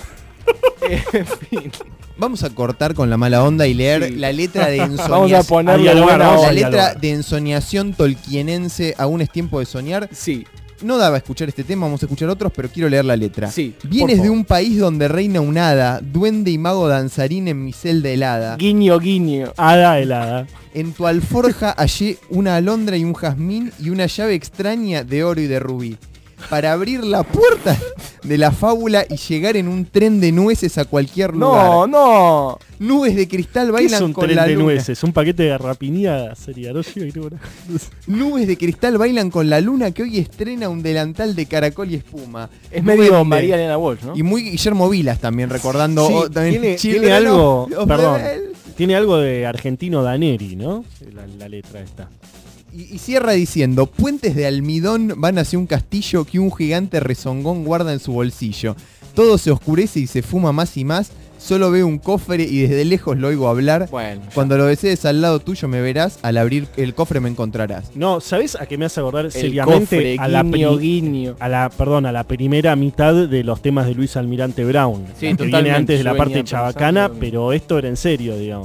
Eh, en fin. Vamos a cortar con la mala onda y leer Sí. la letra de Vamos a ensoñación. ponerle Al dialogar, buena vamos La al onda. letra dialogar. de ensoñación tolkienense, Aún es tiempo de soñar. Sí, No daba a escuchar este tema, vamos a escuchar otros, pero quiero leer la letra. sí. por Vienes de favor. un país donde reina un hada, duende y mago danzarín en mi celda helada. Guiño, guiño. Hada helada. En tu alforja hallé una alondra y un jazmín y una llave extraña de oro y de rubí. Para abrir la puerta de la fábula y llegar en un tren de nueces a cualquier lugar. No, no. Nubes de cristal ¿Qué bailan es un con tren la de luna. nueces? Un paquete de rapinía sería, ¿no? Yo creo que- Nubes de cristal bailan con la luna que hoy estrena un delantal de caracol y espuma. Es medio Duende. María Elena Walsh, ¿no? Y muy Guillermo Vilas también, recordando Sí, oh, también tiene, Children tiene algo, of- of perdón, Rebel. tiene algo de argentino Daneri, ¿no? La, la letra esta. Y, y cierra diciendo, puentes de almidón van hacia un castillo que un gigante rezongón guarda en su bolsillo. Todo se oscurece y se fuma más y más. Solo veo un cofre y desde lejos lo oigo hablar. Bueno, ya. Cuando lo desees al lado tuyo me verás. Al abrir el cofre me encontrarás. No, ¿sabés a qué me hace acordar El seriamente? cofre, a la guiño, pri- guiño. a la, perdón, a la primera mitad de los temas de Luis Almirante Brown. Sí, que totalmente, viene antes de la yo parte venía chabacana, pensando- pero esto era en serio, digamos.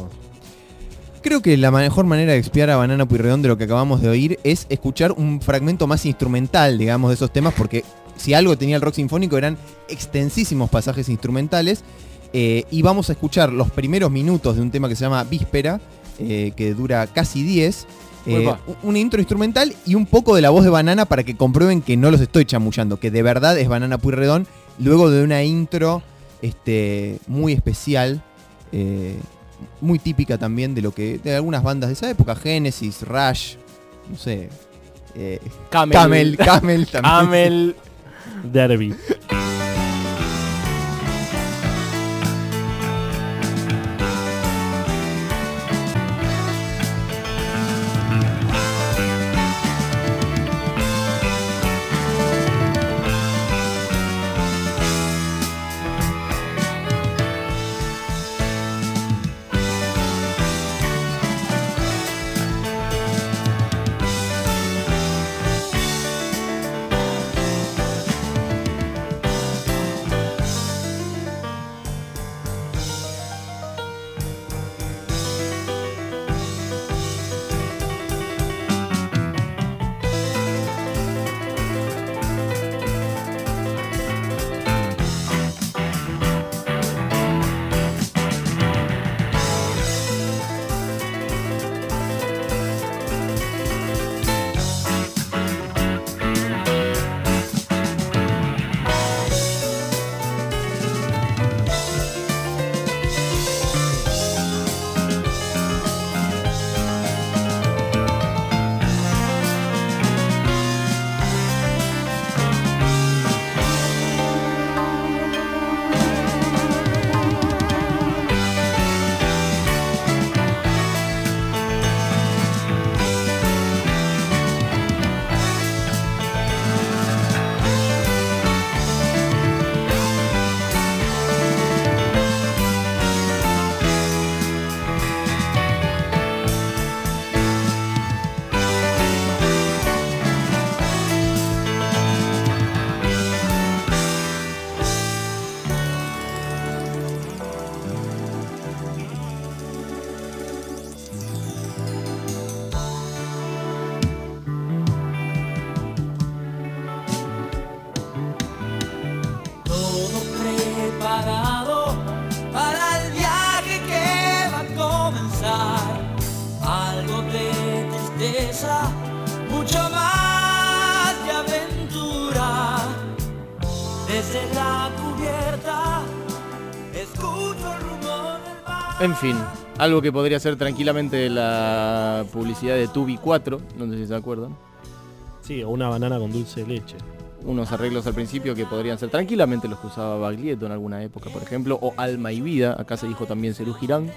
Creo que la mejor manera de expiar a Banana Pueyrredón de lo que acabamos de oír es escuchar un fragmento más instrumental, digamos, de esos temas, porque si algo tenía el rock sinfónico eran extensísimos pasajes instrumentales. Eh, y vamos a escuchar los primeros minutos de un tema que se llama Víspera, eh, que dura casi diez. eh, Uepa. un- un intro instrumental y un poco de la voz de Banana para que comprueben que no los estoy chamullando, que de verdad es Banana Pueyrredón, luego de una intro este, muy especial. eh, muy típica también de lo que de algunas bandas de esa época, Genesis, Rush, no sé, eh, Camel. Camel, Camel también. Camel. Derby. En fin, algo que podría ser tranquilamente la publicidad de Tubi cuatro, no sé si se acuerdan. Sí, o una banana con dulce de leche. Unos arreglos al principio que podrían ser tranquilamente los que usaba Baglietto en alguna época, por ejemplo, o Alma y Vida, acá se dijo también Serú Girán.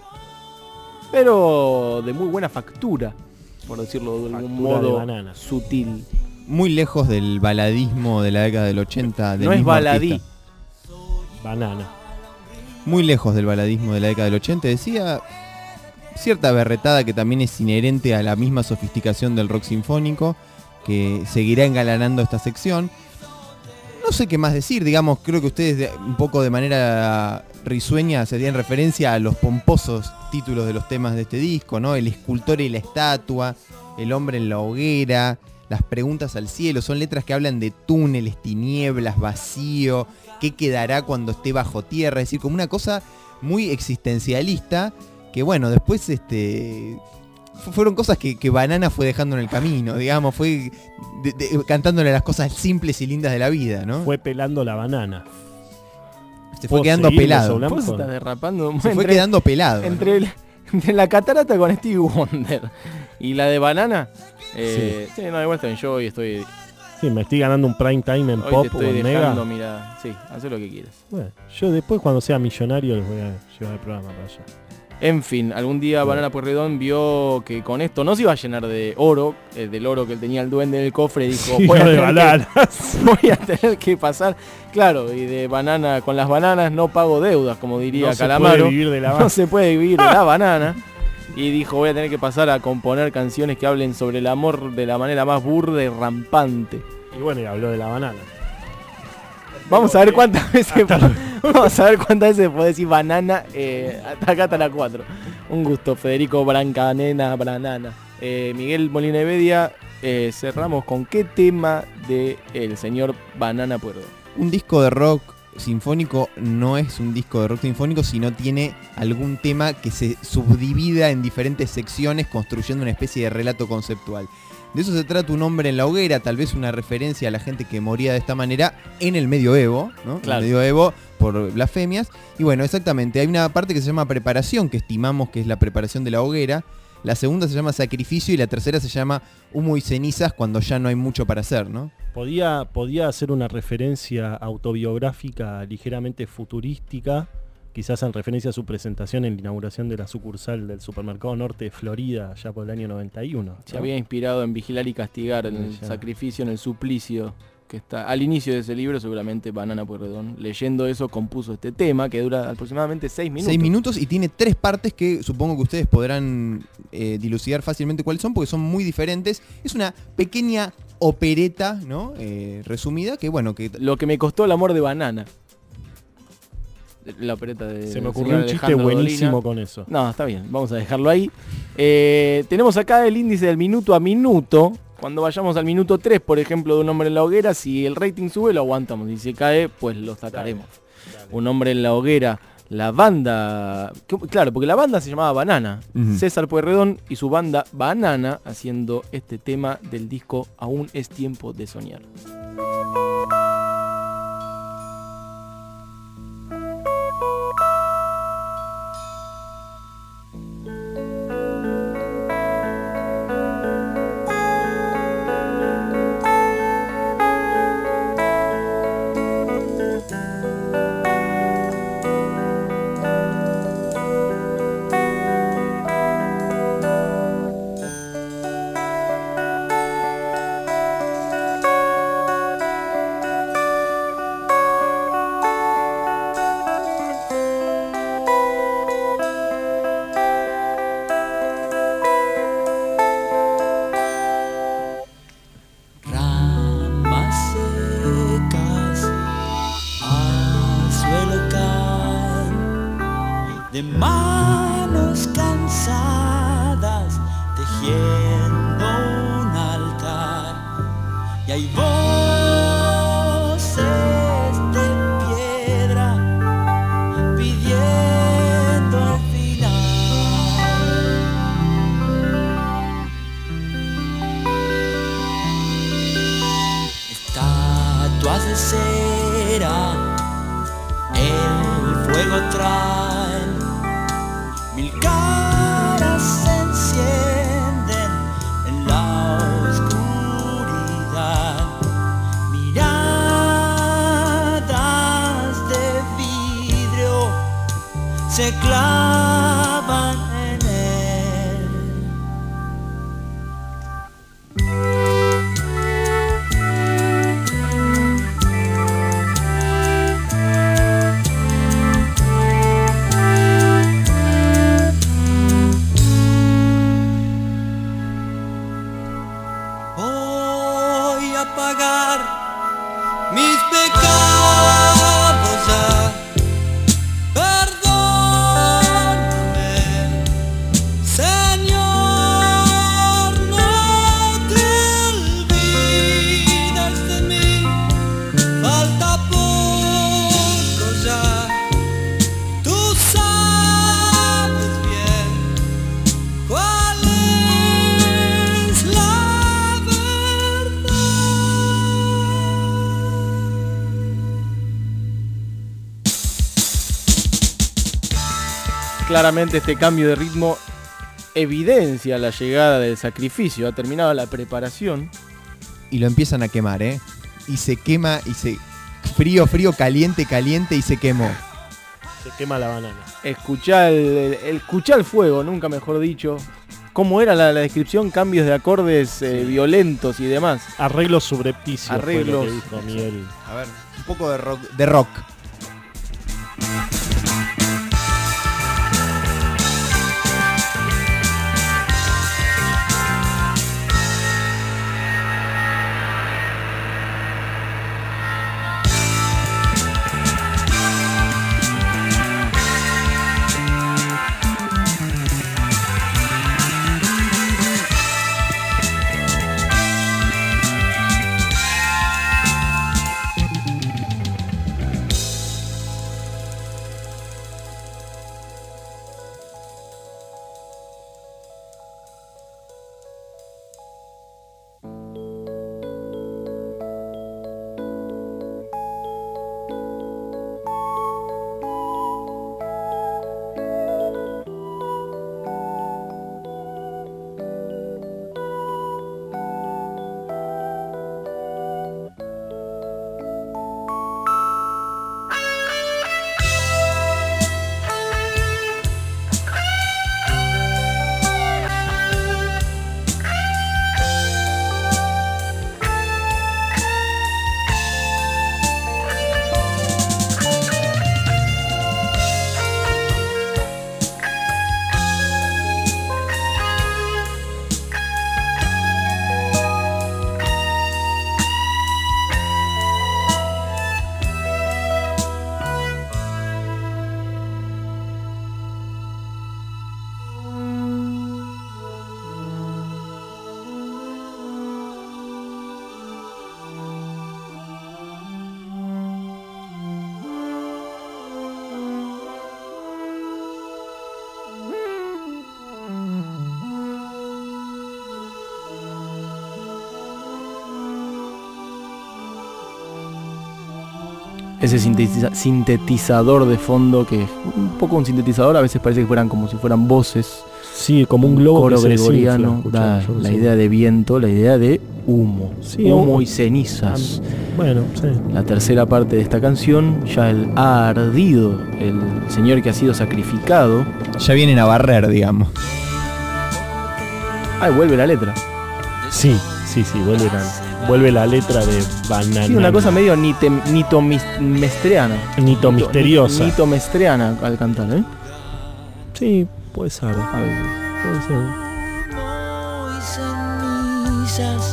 Pero de muy buena factura, por decirlo de algún Factura de modo banana. sutil. Muy lejos del baladismo de la década del ochenta. Del No es mismo baladí. artista. Banana. Muy lejos del baladismo de la década del ochenta. Decía cierta berretada que también es inherente a la misma sofisticación del rock sinfónico, que seguirá engalanando esta sección. No sé qué más decir, digamos, creo que ustedes de- un poco de manera risueña se dieron referencia a los pomposos títulos de los temas de este disco, ¿no? El escultor y la estatua, el hombre en la hoguera, las preguntas al cielo, son letras que hablan de túneles, tinieblas, vacío, qué quedará cuando esté bajo tierra, es decir, como una cosa muy existencialista, que bueno, después este... fueron cosas que, que Banana fue dejando en el camino, digamos, fue de- de- cantándole las cosas simples y lindas de la vida, ¿no? Fue pelando la banana. Se fue ¿Puedo quedando seguir, pelado. Mesoulán? Vos estás derrapando. Se fue quedando pelado. Entre, el- entre la catarata con Stevie Wonder y la de Banana. Eh, sí. no, igual estoy yo y estoy. Sí, me estoy ganando un prime time en Hoy pop te o estoy en dejando, mega. mira. Sí, haz lo que quieras. Bueno, yo después cuando sea millonario les voy a llevar el programa para allá. En fin, algún día Banana Pueyrredón vio que con esto no se iba a llenar de oro, eh, del oro que tenía el duende en el cofre, y dijo, Sí, voy, a de tener bananas. que, voy a tener que pasar, claro, y de banana, con las bananas no pago deudas, como diría No se Calamaro. puede vivir de la No banana. se puede vivir de la banana. Y dijo, voy a tener que pasar a componer canciones que hablen sobre el amor de la manera más burda y rampante. Y bueno, y habló de la banana. Vamos a ver cuántas veces vamos a ver cuántas veces puedo decir banana, eh, hasta acá hasta la cuatro. Un gusto, Federico Brancanena, Branana. Eh, Miguel Molina Heredia, eh, cerramos con qué tema de el señor Banana Puerdo. Un disco de rock sinfónico no es un disco de rock sinfónico si no tiene algún tema que se subdivida en diferentes secciones construyendo una especie de relato conceptual. De eso se trata Un hombre en la hoguera, tal vez una referencia a la gente que moría de esta manera en el medioevo, ¿no? Claro. El medioevo por blasfemias. Y bueno, exactamente, hay una parte que se llama preparación, que estimamos que es la preparación de la hoguera. La segunda se llama sacrificio y la tercera se llama humo y cenizas cuando ya no hay mucho para hacer, ¿no? Podía, podía hacer una referencia autobiográfica ligeramente futurística, quizás en referencia a su presentación en la inauguración de la sucursal del Supermercado Norte de Florida, ya por el año noventa y uno. Se había inspirado en Vigilar y Castigar, en el Ya. sacrificio, en el suplicio, que está al inicio de ese libro, seguramente Banana Pueyrredón, leyendo eso, compuso este tema que dura aproximadamente seis minutos. Seis minutos y tiene tres partes que supongo que ustedes podrán eh, dilucidar fácilmente cuáles son, porque son muy diferentes. Es una pequeña opereta, ¿no? Eh, resumida, que bueno, que... Lo que me costó el amor de Banana. La opereta de... Se me del ocurrió señor un chiste Alejandro buenísimo Dolina. con eso. No, está bien, vamos a dejarlo ahí. Eh, tenemos acá el índice del minuto a minuto. Cuando vayamos al minuto tres, por ejemplo, de Un hombre en la hoguera, si el rating sube, lo aguantamos. Si se cae, pues lo sacaremos. Un hombre en la hoguera, la banda... que- Claro, porque la banda se llamaba Banana. Ujú. César Pueyrredón y su banda Banana haciendo este tema del disco Aún es tiempo de soñar. Thank clavan en él. Voy a pagar mis pecados ya. Perdóname, Señor, no te olvides de mí. Falta poco ya. Tú sabes bien cuál es la verdad. Claramente este cambio de ritmo evidencia la llegada del sacrificio. Ha terminado la preparación. Y lo empiezan a quemar, ¿eh? Y se quema, y se... Frío, frío, caliente, caliente, y se quemó. Se quema la banana. Escuchá el, el, el- escuchá el fuego, nunca mejor dicho. ¿Cómo era la, la descripción? Cambios de acordes eh, violentos y demás. Arreglos subrepticios. Arreglos. Fue lo que dijo Miguel. A ver, un poco de rock. De rock. Ese sintetiza- sintetizador de fondo, que es un poco un sintetizador, a veces parece que fueran como si fueran voces. Sí, como un globo coro que se gregoriano, desinfla, da escuchá, yo no la sé. idea de viento, la idea de humo. Sí, humo un- y cenizas. Bueno, sí. La tercera parte de esta canción, ya el ha ardido, el señor que ha sido sacrificado. Ya vienen a barrer, digamos. Ay, vuelve la letra. Sí, sí, sí, vuelve la, vuelve la letra de banana. Sí, una cosa medio nitem- nitomestreana. Nito misteriosa. Nitomestreana al cantar, ¿eh? Sí, puede ser. A veces. Puede ser. Y cenizas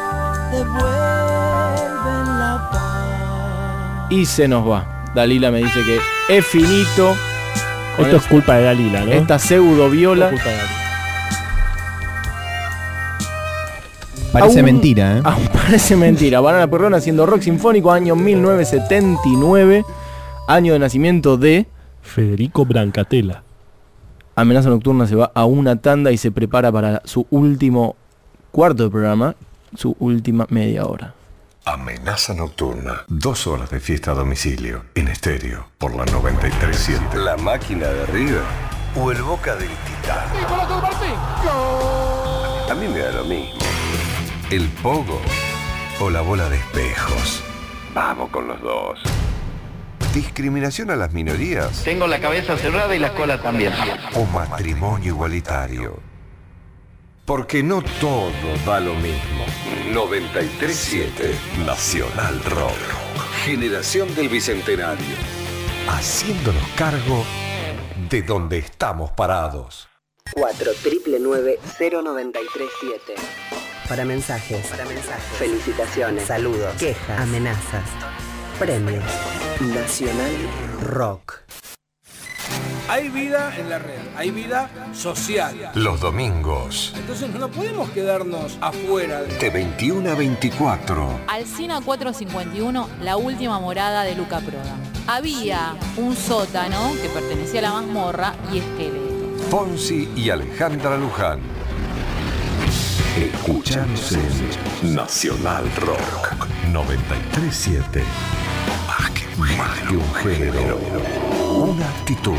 devuelven la paz. Y se nos va. Dalila me dice que es finito. con Esto es esta- culpa de Dalila, ¿no? Esta pseudo viola. Esto es culpa de Dalila. Parece Aún- mentira, ¿eh? aún parece mentira. Banana Perrón haciendo rock sinfónico, año mil novecientos setenta y nueve, año de nacimiento de Federico Brancatela. Amenaza Nocturna. Se va a una tanda y se prepara para su último cuarto de programa, su última media hora. Amenaza Nocturna. Dos horas de fiesta a domicilio, en estéreo, por la noventa y tres punto siete. La máquina de River o el Boca del Titán. A mí me da lo mismo. El pogo o la bola de espejos. Vamos con los dos. ¿Discriminación a las minorías? Tengo la cabeza cerrada y la cola también. ¿O matrimonio igualitario? Porque no todo da lo mismo. noventa y tres siete Nacional Rock. Generación del Bicentenario. Haciéndonos cargo de donde estamos parados. cuatro nueve nueve cero nueve tres siete. Para mensajes, para mensajes, felicitaciones, saludos, quejas, amenazas, premios. Nacional Rock. Hay vida en la red, hay vida social. Los domingos Entonces no podemos quedarnos afuera de... de veintiuno a veinticuatro. Alsina cuatrocientos cincuenta y uno, la última morada de Luca Prodan. Había un sótano que pertenecía a la mazmorra y esqueletos. Fonsi y Alejandra Luján. Escuchanos en Nacional Rock noventa y tres siete. Más que, más que un género, una actitud.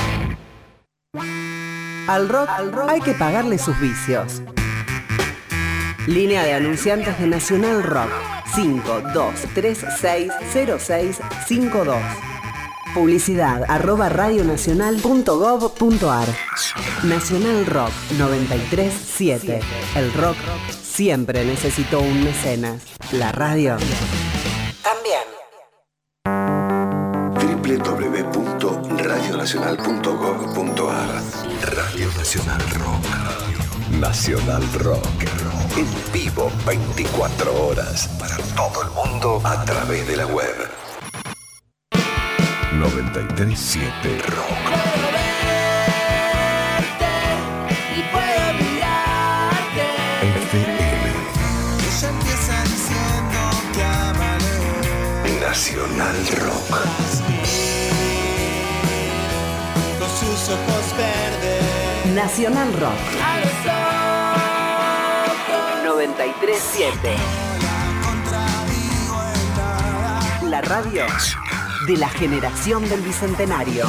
Al rock, al rock hay que pagarle sus vicios. Línea de anunciantes de Nacional Rock cinco dos tres seis cero seis cinco dos. Publicidad arroba radionacional punto gov punto ar. Nacional Rock noventa y tres siete. El rock siempre necesitó un mecenas. La radio también. doble u doble u doble u punto radio nacional punto gov punto ar. Radio Nacional Rock. Nacional Rock. En vivo veinticuatro horas para todo el mundo a través de la web. noventa y tres siete Rock. Y puedo mirarte. F M. Ella empieza diciendo que amaré. Nacional Rock. Con sus ojos verdes. Nacional Rock A los ojos. noventa y tres siete. La radio de la generación del Bicentenario.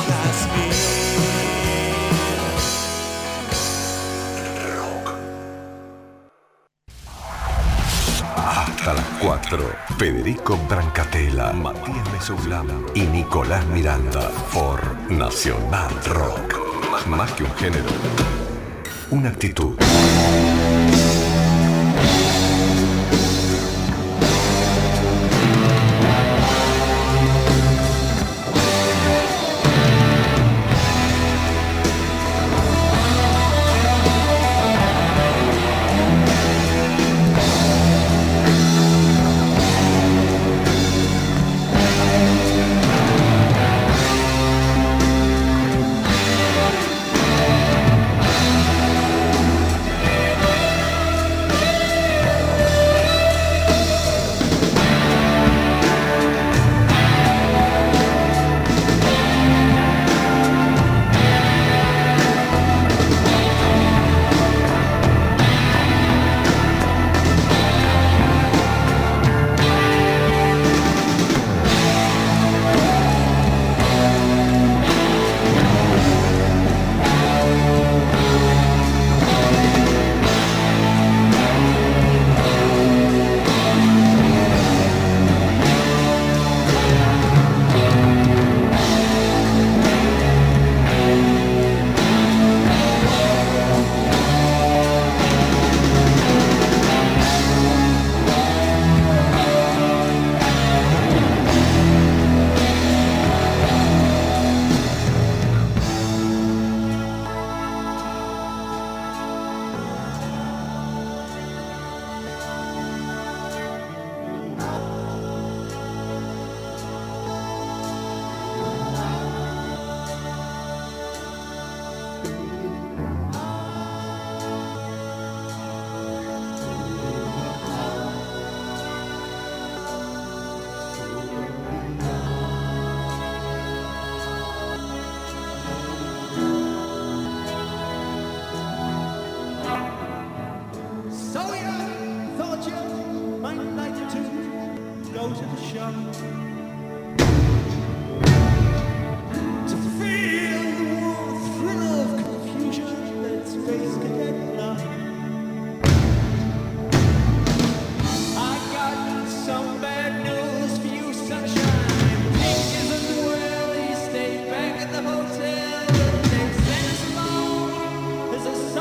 Hasta las cuatro. Federico Brancatela, Matías Mesoulán y Nicolás Miranda por Nacional Rock. Más que un género, una actitud.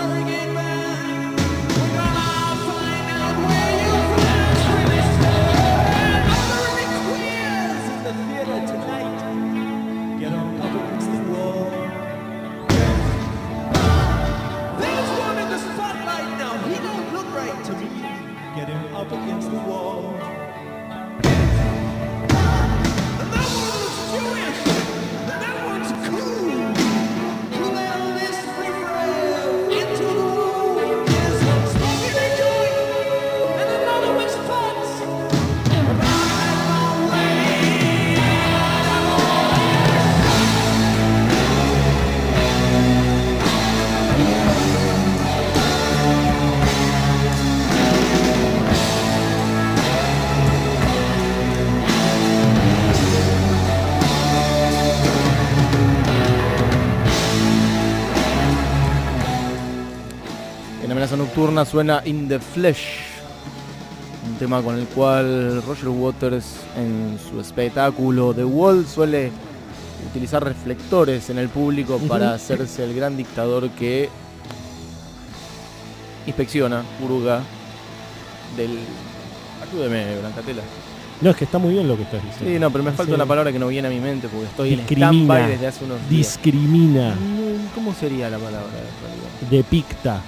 Nocturna suena In the Flesh, un tema con el cual Roger Waters en su espectáculo The Wall suele utilizar reflectores en el público uh-huh. para hacerse el gran dictador que inspecciona, purga del... Ayúdeme, Brancatela. No, es que está muy bien lo que estás diciendo. Sí, no, pero me falta sí. una palabra que no viene a mi mente porque estoy discrimina, en stand-by desde hace unos días. Discrimina. ¿Cómo sería la palabra de realidad? Depicta.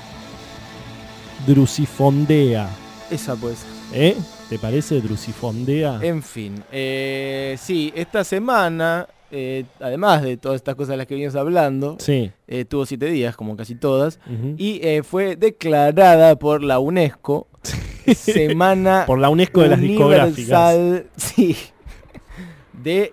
Drusifondea. Esa pues. ¿Eh? ¿Te parece Drusifondea? En fin. Eh, sí, esta semana, eh, además de todas estas cosas de las que venimos hablando, sí. eh, tuvo siete días, como casi todas, uh-huh. y eh, fue declarada por la UNESCO Semana por la UNESCO de las discográficas. Sí. De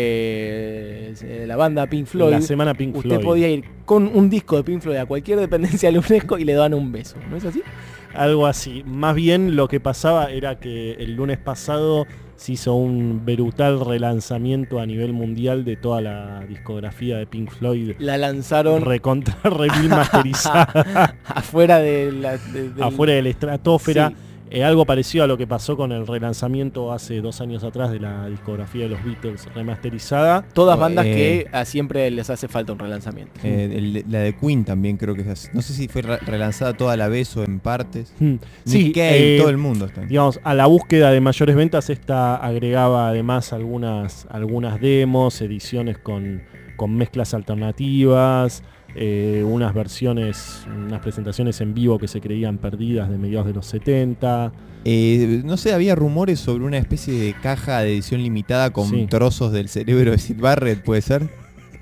eh, la banda Pink Floyd. La semana Pink Usted Floyd. Usted podía ir con un disco de Pink Floyd a cualquier dependencia de la UNESCO y le dan un beso. ¿No es así? Algo así. Más bien lo que pasaba era que el lunes pasado se hizo un brutal relanzamiento a nivel mundial de toda la discografía de Pink Floyd. La lanzaron recontra remil masterizada. Afuera de la, de, del... Afuera de la estratosfera. Sí. Eh, algo parecido a lo que pasó con el relanzamiento hace dos años atrás de la discografía de los Beatles remasterizada. Todas bandas eh, que a siempre les hace falta un relanzamiento. Eh, el, la de Queen también creo que es, no sé si fue re relanzada toda a la vez o en partes. Hmm. Sí, Nick Cave, eh, todo el mundo está. Digamos, a la búsqueda de mayores ventas, esta agregaba además algunas, algunas demos, ediciones con, con mezclas alternativas. Eh, unas versiones, unas presentaciones en vivo que se creían perdidas de mediados de los setenta. Eh, no sé, había rumores sobre una especie de caja de edición limitada con sí. trozos del cerebro de Syd Barrett, ¿puede ser?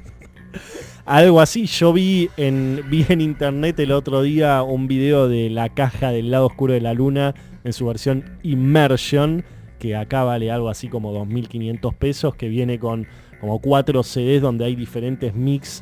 Algo así. Yo vi en, vi en internet el otro día un video de la caja del lado oscuro de la luna en su versión Immersion, que acá vale algo así como dos mil quinientos pesos, que viene con como cuatro C Ds donde hay diferentes mix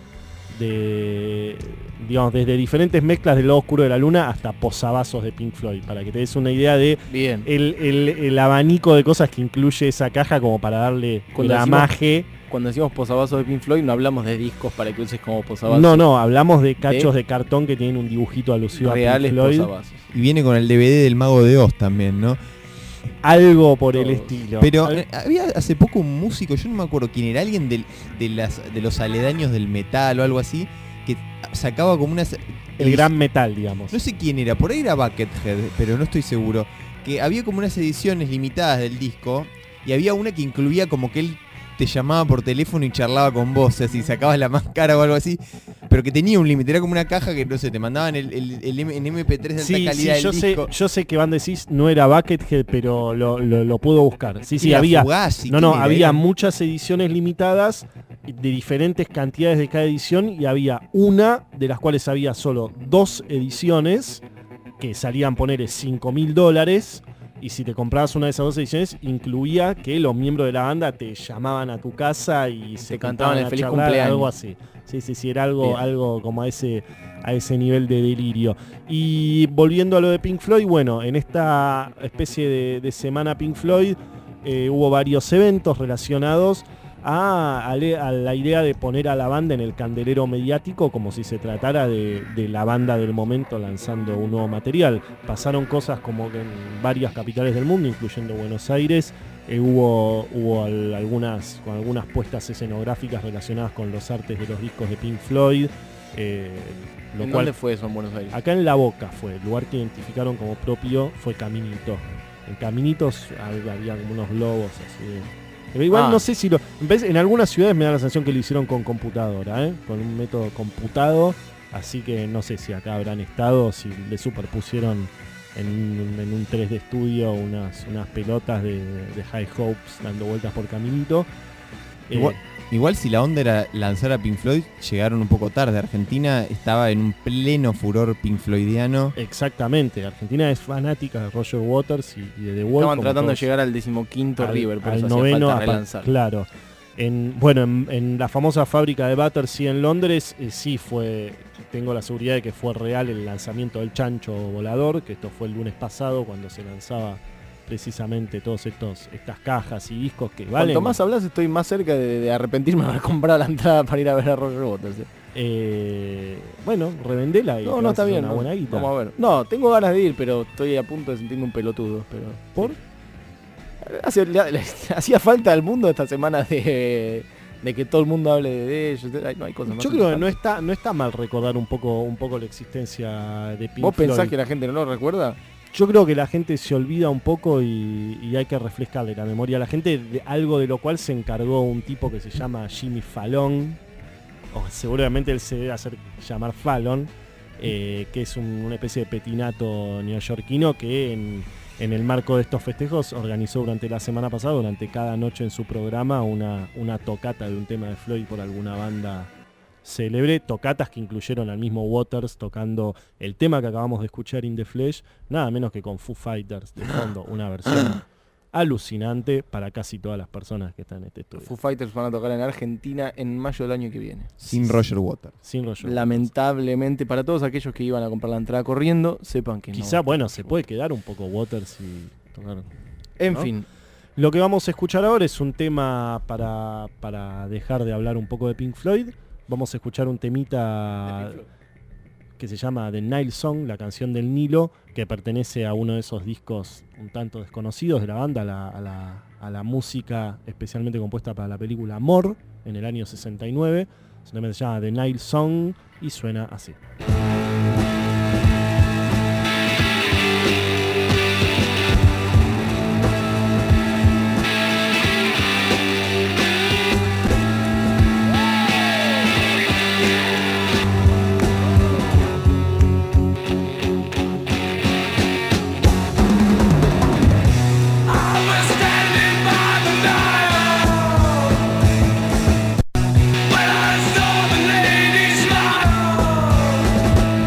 de, digamos, desde diferentes mezclas del lado oscuro de la luna hasta posavasos de Pink Floyd, para que te des una idea de Bien. El, el, el abanico de cosas que incluye esa caja como para darle gramaje. Cuando decimos posavasos de Pink Floyd no hablamos de discos para que uses como posavasos. No, no, hablamos de cachos de, de cartón que tienen un dibujito alusivo reales a Pink Floyd. Posavasos. Y viene con el D V D del Mago de Oz también, ¿no? Algo por el estilo. Pero eh, había hace poco un músico, yo no me acuerdo quién era, alguien del, de, las, de los aledaños del metal o algo así, que sacaba como unas... El gran metal, digamos. No sé quién era, por ahí era Buckethead, pero no estoy seguro. Que había como unas ediciones limitadas del disco y había una que incluía como que él te llamaba por teléfono y charlaba con vos, o sea, si sacabas la máscara o algo así, pero que tenía un límite, era como una caja que, no sé, te mandaban el, el, el en eme pe tres de alta sí, calidad sí, yo del sé, disco. yo sé que Van decís no era Buckethead, pero lo, lo, lo puedo buscar. Sí, sí, era había. Fugazi, no, no, era, había era? muchas ediciones limitadas de diferentes cantidades de cada edición y había una de las cuales había solo dos ediciones que salían poner cinco mil dólares. Y si te comprabas una de esas dos ediciones, incluía que los miembros de la banda te llamaban a tu casa y se te cantaban el feliz charlar, cumpleaños. Algo así. Sí, sí, sí, era algo, algo como a ese, a ese nivel de delirio. Y volviendo a lo de Pink Floyd, bueno, en esta especie de, de semana Pink Floyd eh, hubo varios eventos relacionados a, a, a la idea de poner a la banda en el candelero mediático como si se tratara de, de la banda del momento lanzando un nuevo material. Pasaron cosas como que en varias capitales del mundo, incluyendo Buenos Aires, eh, hubo, hubo al, algunas, con algunas puestas escenográficas relacionadas con los artes de los discos de Pink Floyd. Eh, lo ¿En cual, dónde fue eso en Buenos Aires? Acá en La Boca fue, el lugar que identificaron como propio fue Caminito. En Caminitos había como unos globos así de... Igual Ah. no sé si lo... ¿ves? En algunas ciudades me da la sensación que lo hicieron con computadora, ¿eh? Con un método computado, así que no sé si acá habrán estado, si le superpusieron en un, en un tres D Studio unas, unas pelotas de, de High Hopes dando vueltas por Caminito. Igual, Eh, igual si la onda era lanzar a Pink Floyd, llegaron un poco tarde. Argentina estaba en un pleno furor Pink Floydiano. Exactamente, Argentina es fanática de Roger Waters y, y de The Wall. Estaban como tratando de todos. llegar al decimoquinto Al- River, por al eso hacía noveno, falta apa- relanzar. claro. En, bueno, en, en la famosa fábrica de Battersea en Londres, eh, sí fue, tengo la seguridad de que fue real el lanzamiento del chancho volador, que esto fue el lunes pasado cuando se lanzaba precisamente todos estos estas cajas y discos que valen. Cuanto más hablas estoy más cerca de, de arrepentirme de haber comprado la entrada para ir a ver a Roger Waters. eh. Eh, bueno, revendela y No, te no vas a está hacer bien. una no. buena guita. Vamos a ver. No, tengo ganas de ir, pero estoy a punto de sentirme un pelotudo. Pero ¿Por? Hace- le- le- hacía falta al mundo esta semana de, de que todo el mundo hable de ellos. Ay, no hay cosas más Yo creo que no importantes. está, no está mal recordar un poco, un poco la existencia de Pink ¿Vos pensás Floyd. que la gente no lo recuerda? Yo creo que la gente se olvida un poco y, y hay que refrescarle la memoria a la gente, de algo de lo cual se encargó un tipo que se llama Jimmy Fallon, o seguramente él se debe hacer llamar Fallon, eh, que es un- una especie de petinato neoyorquino que en, en el marco de estos festejos organizó durante la semana pasada, durante cada noche en su programa, una, una tocata de un tema de Floyd por alguna banda célebre, tocatas que incluyeron al mismo Waters tocando el tema que acabamos de escuchar, In the Flesh, nada menos que con Foo Fighters de fondo, una versión alucinante para casi todas las personas que están en este estudio. Foo Fighters van a tocar en Argentina en mayo del año que viene. Sin Roger Waters. Sin Roger Lamentablemente, para todos aquellos que iban a comprar la entrada corriendo, sepan que no. Quizá, bueno, se puede quedar un poco Waters y tocar. En ¿no? fin. Lo que vamos a escuchar ahora es un tema para, para dejar de hablar un poco de Pink Floyd. Vamos a escuchar un temita que se llama The Nile Song, la canción del Nilo, que pertenece a uno de esos discos un tanto desconocidos de la banda, a la, a la, a la música especialmente compuesta para la película More, en el año sesenta y nueve. Su tema se llama The Nile Song y suena así. When I saw the lady smile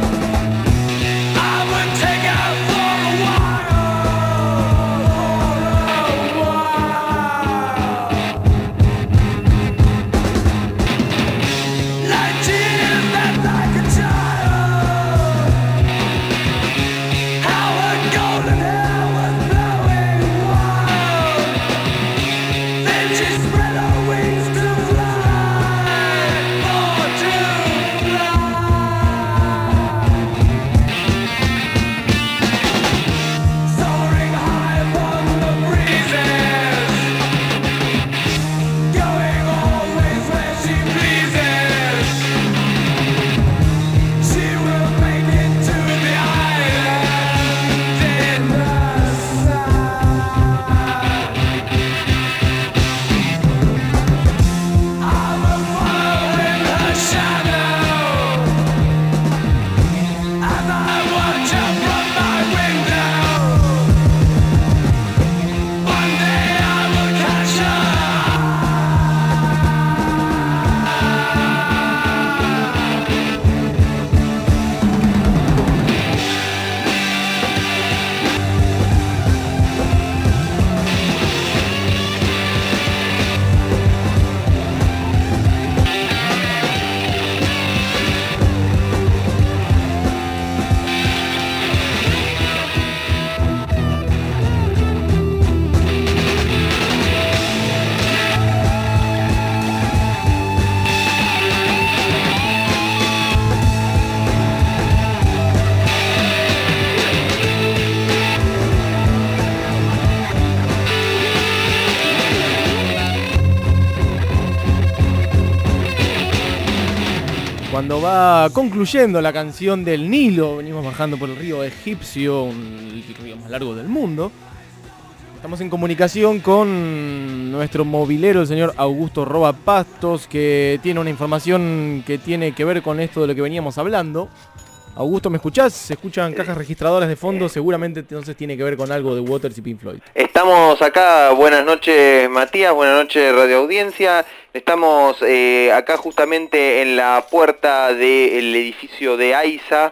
cuando va concluyendo la canción del Nilo, venimos bajando por el río Egipcio, un, el río más largo del mundo. Estamos en comunicación con nuestro movilero, el señor Augusto Roa Pastos, que tiene una información que tiene que ver con esto de lo que veníamos hablando. Augusto, ¿me escuchás? Se escuchan cajas registradoras de fondo, seguramente entonces tiene que ver con algo de Waters y Pink Floyd. Estamos acá, buenas noches Matías, buenas noches Radio Audiencia. Estamos eh, acá justamente en la puerta del edificio de AISA,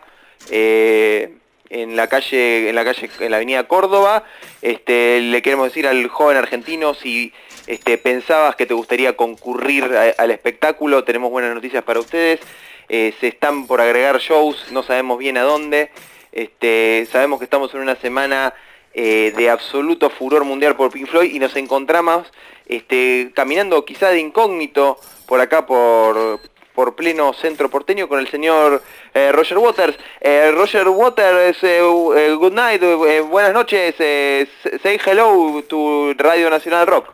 eh, en la calle, en la calle, en la avenida Córdoba. Este, le queremos decir al joven argentino, si este, pensabas que te gustaría concurrir a, al espectáculo, tenemos buenas noticias para ustedes. Eh, se están por agregar shows, no sabemos bien a dónde. Este, sabemos que estamos en una semana eh, de absoluto furor mundial por Pink Floyd y nos encontramos este, caminando quizá de incógnito por acá, por, por pleno centro porteño, con el señor eh, Roger Waters. Eh, Roger Waters, eh, eh, good night, eh, buenas noches, eh, say hello to Radio Nacional Rock.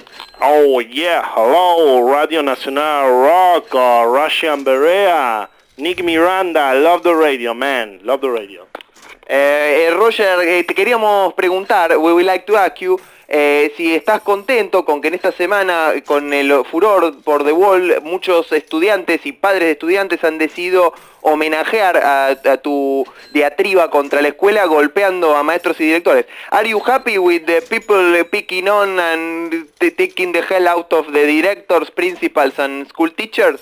Oh yeah, hello Radio Nacional Rock, uh, Russian Berea, Nick Miranda, love the radio, man, love the radio. Eh, eh, Roger, eh, te queríamos preguntar, we would like to ask you, eh, si estás contento con que en esta semana, con el furor por The Wall, muchos estudiantes y padres de estudiantes han decidido homenajear a, a tu diatriba contra la escuela golpeando a maestros y directores. Are you happy with the people picking on and taking the hell out of the directors, principals and school teachers?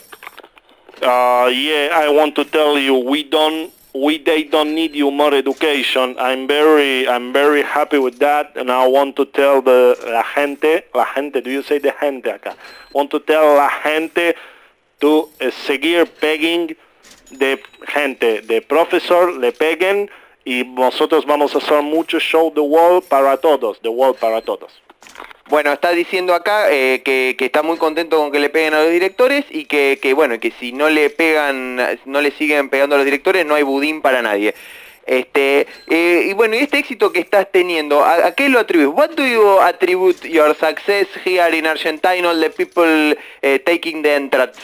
Uh, yeah, I want to tell you, we don't, we they don't need you more education. I'm very, I'm very happy with that, and I want to tell the la gente, la gente. Do you say the gente acá? Want to tell la gente to uh, seguir pegging de gente, de profesor, le peguen, y nosotros vamos a hacer mucho show The Wall para todos, The Wall para todos. Bueno, está diciendo acá eh, que, que está muy contento con que le peguen a los directores y que, que bueno, que si no le pegan, no le siguen pegando a los directores, no hay budín para nadie. Este, eh, y bueno, y este éxito que estás teniendo, ¿a, a qué lo atribuyes? What do you attribute your success here in Argentina, all the people uh, taking the entrance?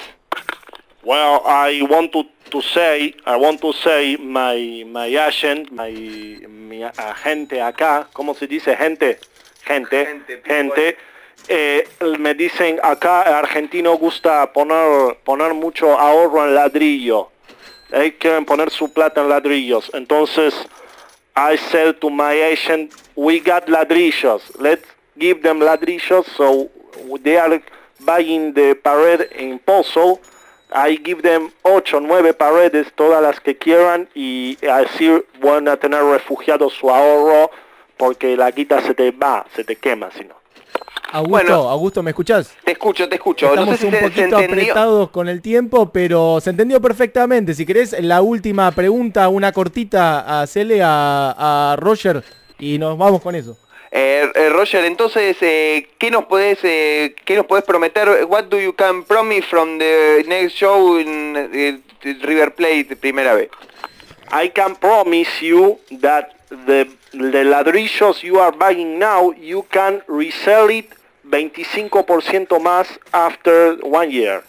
Well, I want to, to say, I want to say my my agent, my mi agente acá, ¿cómo se dice gente? Gente, gente, gente eh, me dicen acá el argentino gusta poner poner mucho ahorro en ladrillo. They quieren poner su plata en ladrillos. Entonces, I said to my agent, we got ladrillos. Let's give them ladrillos. So they are buying the pared in Pozo. I give them ocho, nueve paredes, todas las que quieran, y así van a tener refugiado su ahorro, porque la guita se te va, se te quema, si no. Augusto, Bueno, Augusto, ¿me escuchás? Te escucho, te escucho. Estamos No sé si un se, se poquito entendió. apretados con el tiempo, pero se entendió perfectamente. Si querés, la última pregunta, una cortita, hacerle a, a Roger y nos vamos con eso. Eh, eh, Roger, entonces, eh, ¿qué nos podés, eh, qué nos podés prometer? What do you can promise from the next show in eh, River Plate primera vez? I can promise you that the, the ladrillos you are buying now, you can resell it veinticinco por ciento más after one year.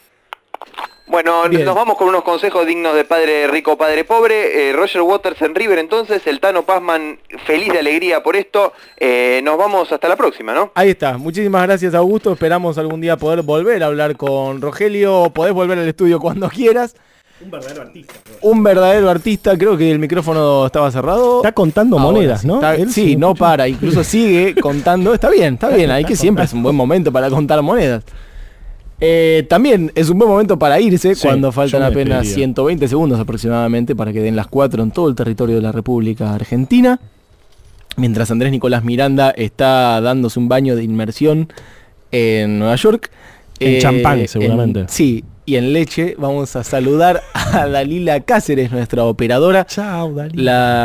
Bueno, Bien. Nos vamos con unos consejos dignos de padre rico, padre pobre. Eh, Roger Waters en River, entonces, el Tano Pazman feliz de alegría por esto. Eh, nos vamos hasta la próxima, ¿no? Ahí está. Muchísimas gracias, Augusto. Esperamos algún día poder volver a hablar con Rogelio. Podés volver al estudio cuando quieras. Un verdadero artista. Un verdadero artista. Creo que el micrófono estaba cerrado. Está contando Ahora monedas, sí, ¿no? está- Él sí, sí no escucha. para. Incluso sigue contando. Está bien, está bien. Ahí que siempre es un buen momento para contar monedas. Eh, también es un buen momento para irse Sí, cuando yo faltan me apenas despediría. ciento veinte segundos aproximadamente para que den las cuatro en todo el territorio de la República Argentina. Mientras Andrés Nicolás Miranda está dándose un baño de inmersión en Nueva York. En champán, seguramente. en- sí, y en leche. Vamos a saludar a Dalila Cáceres, nuestra operadora. Chao, Dalila.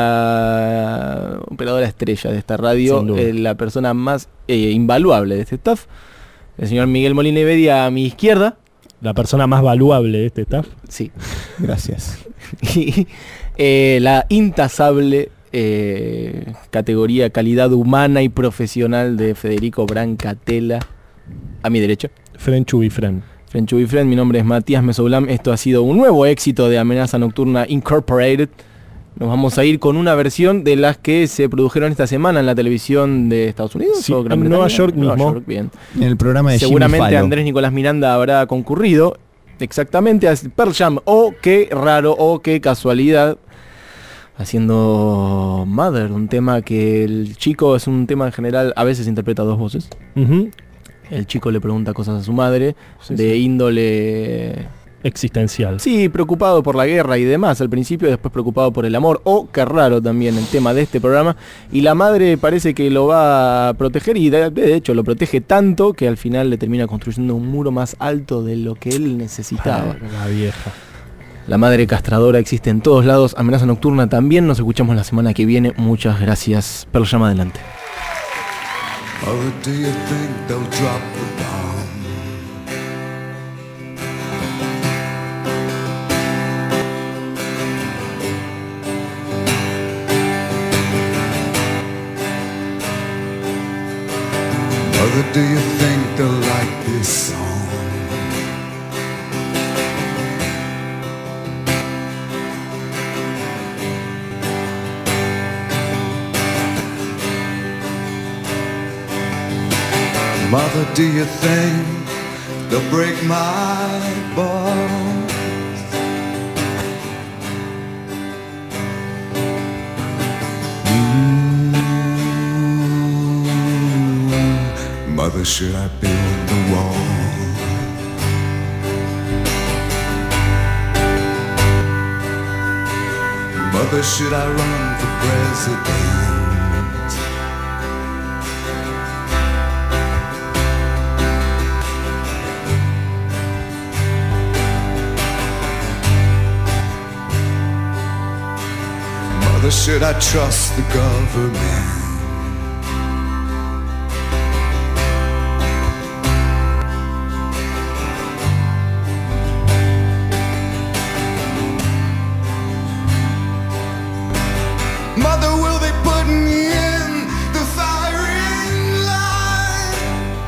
La operadora estrella de esta radio, Sin duda. eh, la persona más eh, invaluable de este staff. El señor Miguel Molina Iberia a mi izquierda. La persona más valuable de este staff. Sí. Gracias. Y eh, la intasable eh, categoría calidad humana y profesional de Federico Brancatela a mi derecha. Fren Chubifren. Friend to be friend, mi nombre es Matías Mesoulán. Esto ha sido un nuevo éxito de Amenaza Nocturna Incorporated. Nos vamos a ir con una versión de las que se produjeron esta semana en la televisión de Estados Unidos. Sí, o Gran en Bretaña. Nueva York mismo. Nueva York, bien. En el programa de Seguramente Jimmy Fallon. Andrés Nicolás Miranda habrá concurrido exactamente a Pearl Jam. Oh, qué raro, oh, qué casualidad. Haciendo Mother, un tema que el chico es un tema en general, a veces interpreta dos voces. Uh-huh. El chico le pregunta cosas a su madre Sí, de sí. índole Existencial. Sí, preocupado por la guerra y demás al principio, después preocupado por el amor. Oh, qué raro también el tema de este programa. Y la madre parece que lo va a proteger y de, de hecho lo protege tanto que al final le termina construyendo un muro más alto de lo que él necesitaba. La vieja. La madre castradora existe en todos lados. Amenaza Nocturna también. Nos escuchamos la semana que viene. Muchas gracias. Pearl Jam adelante. Or do you think they'll drop the bomb? Mother, do you think they'll like this song? Mother, do you think they'll break my bones? Mm, Mother, should I build the wall? Mother, should I run for president? Mother, should I trust the government? Mother, will they put me in the firing line?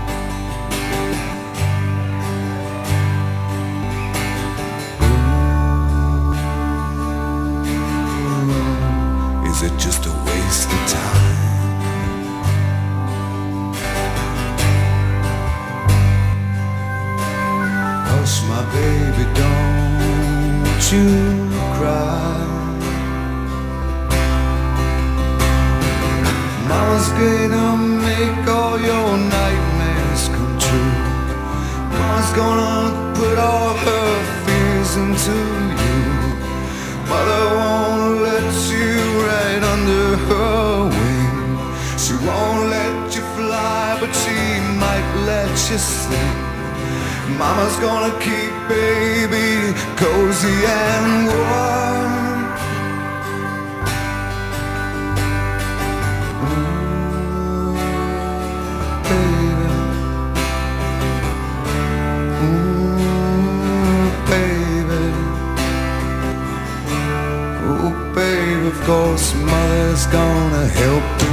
Is it just a waste of time? Hush, my baby, don't you cry. Mama's gonna make all your nightmares come true. Mama's gonna put all her fears into you. Mother won't let you right under her wing. She won't let you fly, but she might let you sing. Mama's gonna keep baby cozy and warm. Ooh, baby. Ooh, baby. Oh, babe, of course, mother's gonna help you.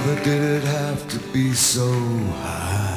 Never did it have to be so high.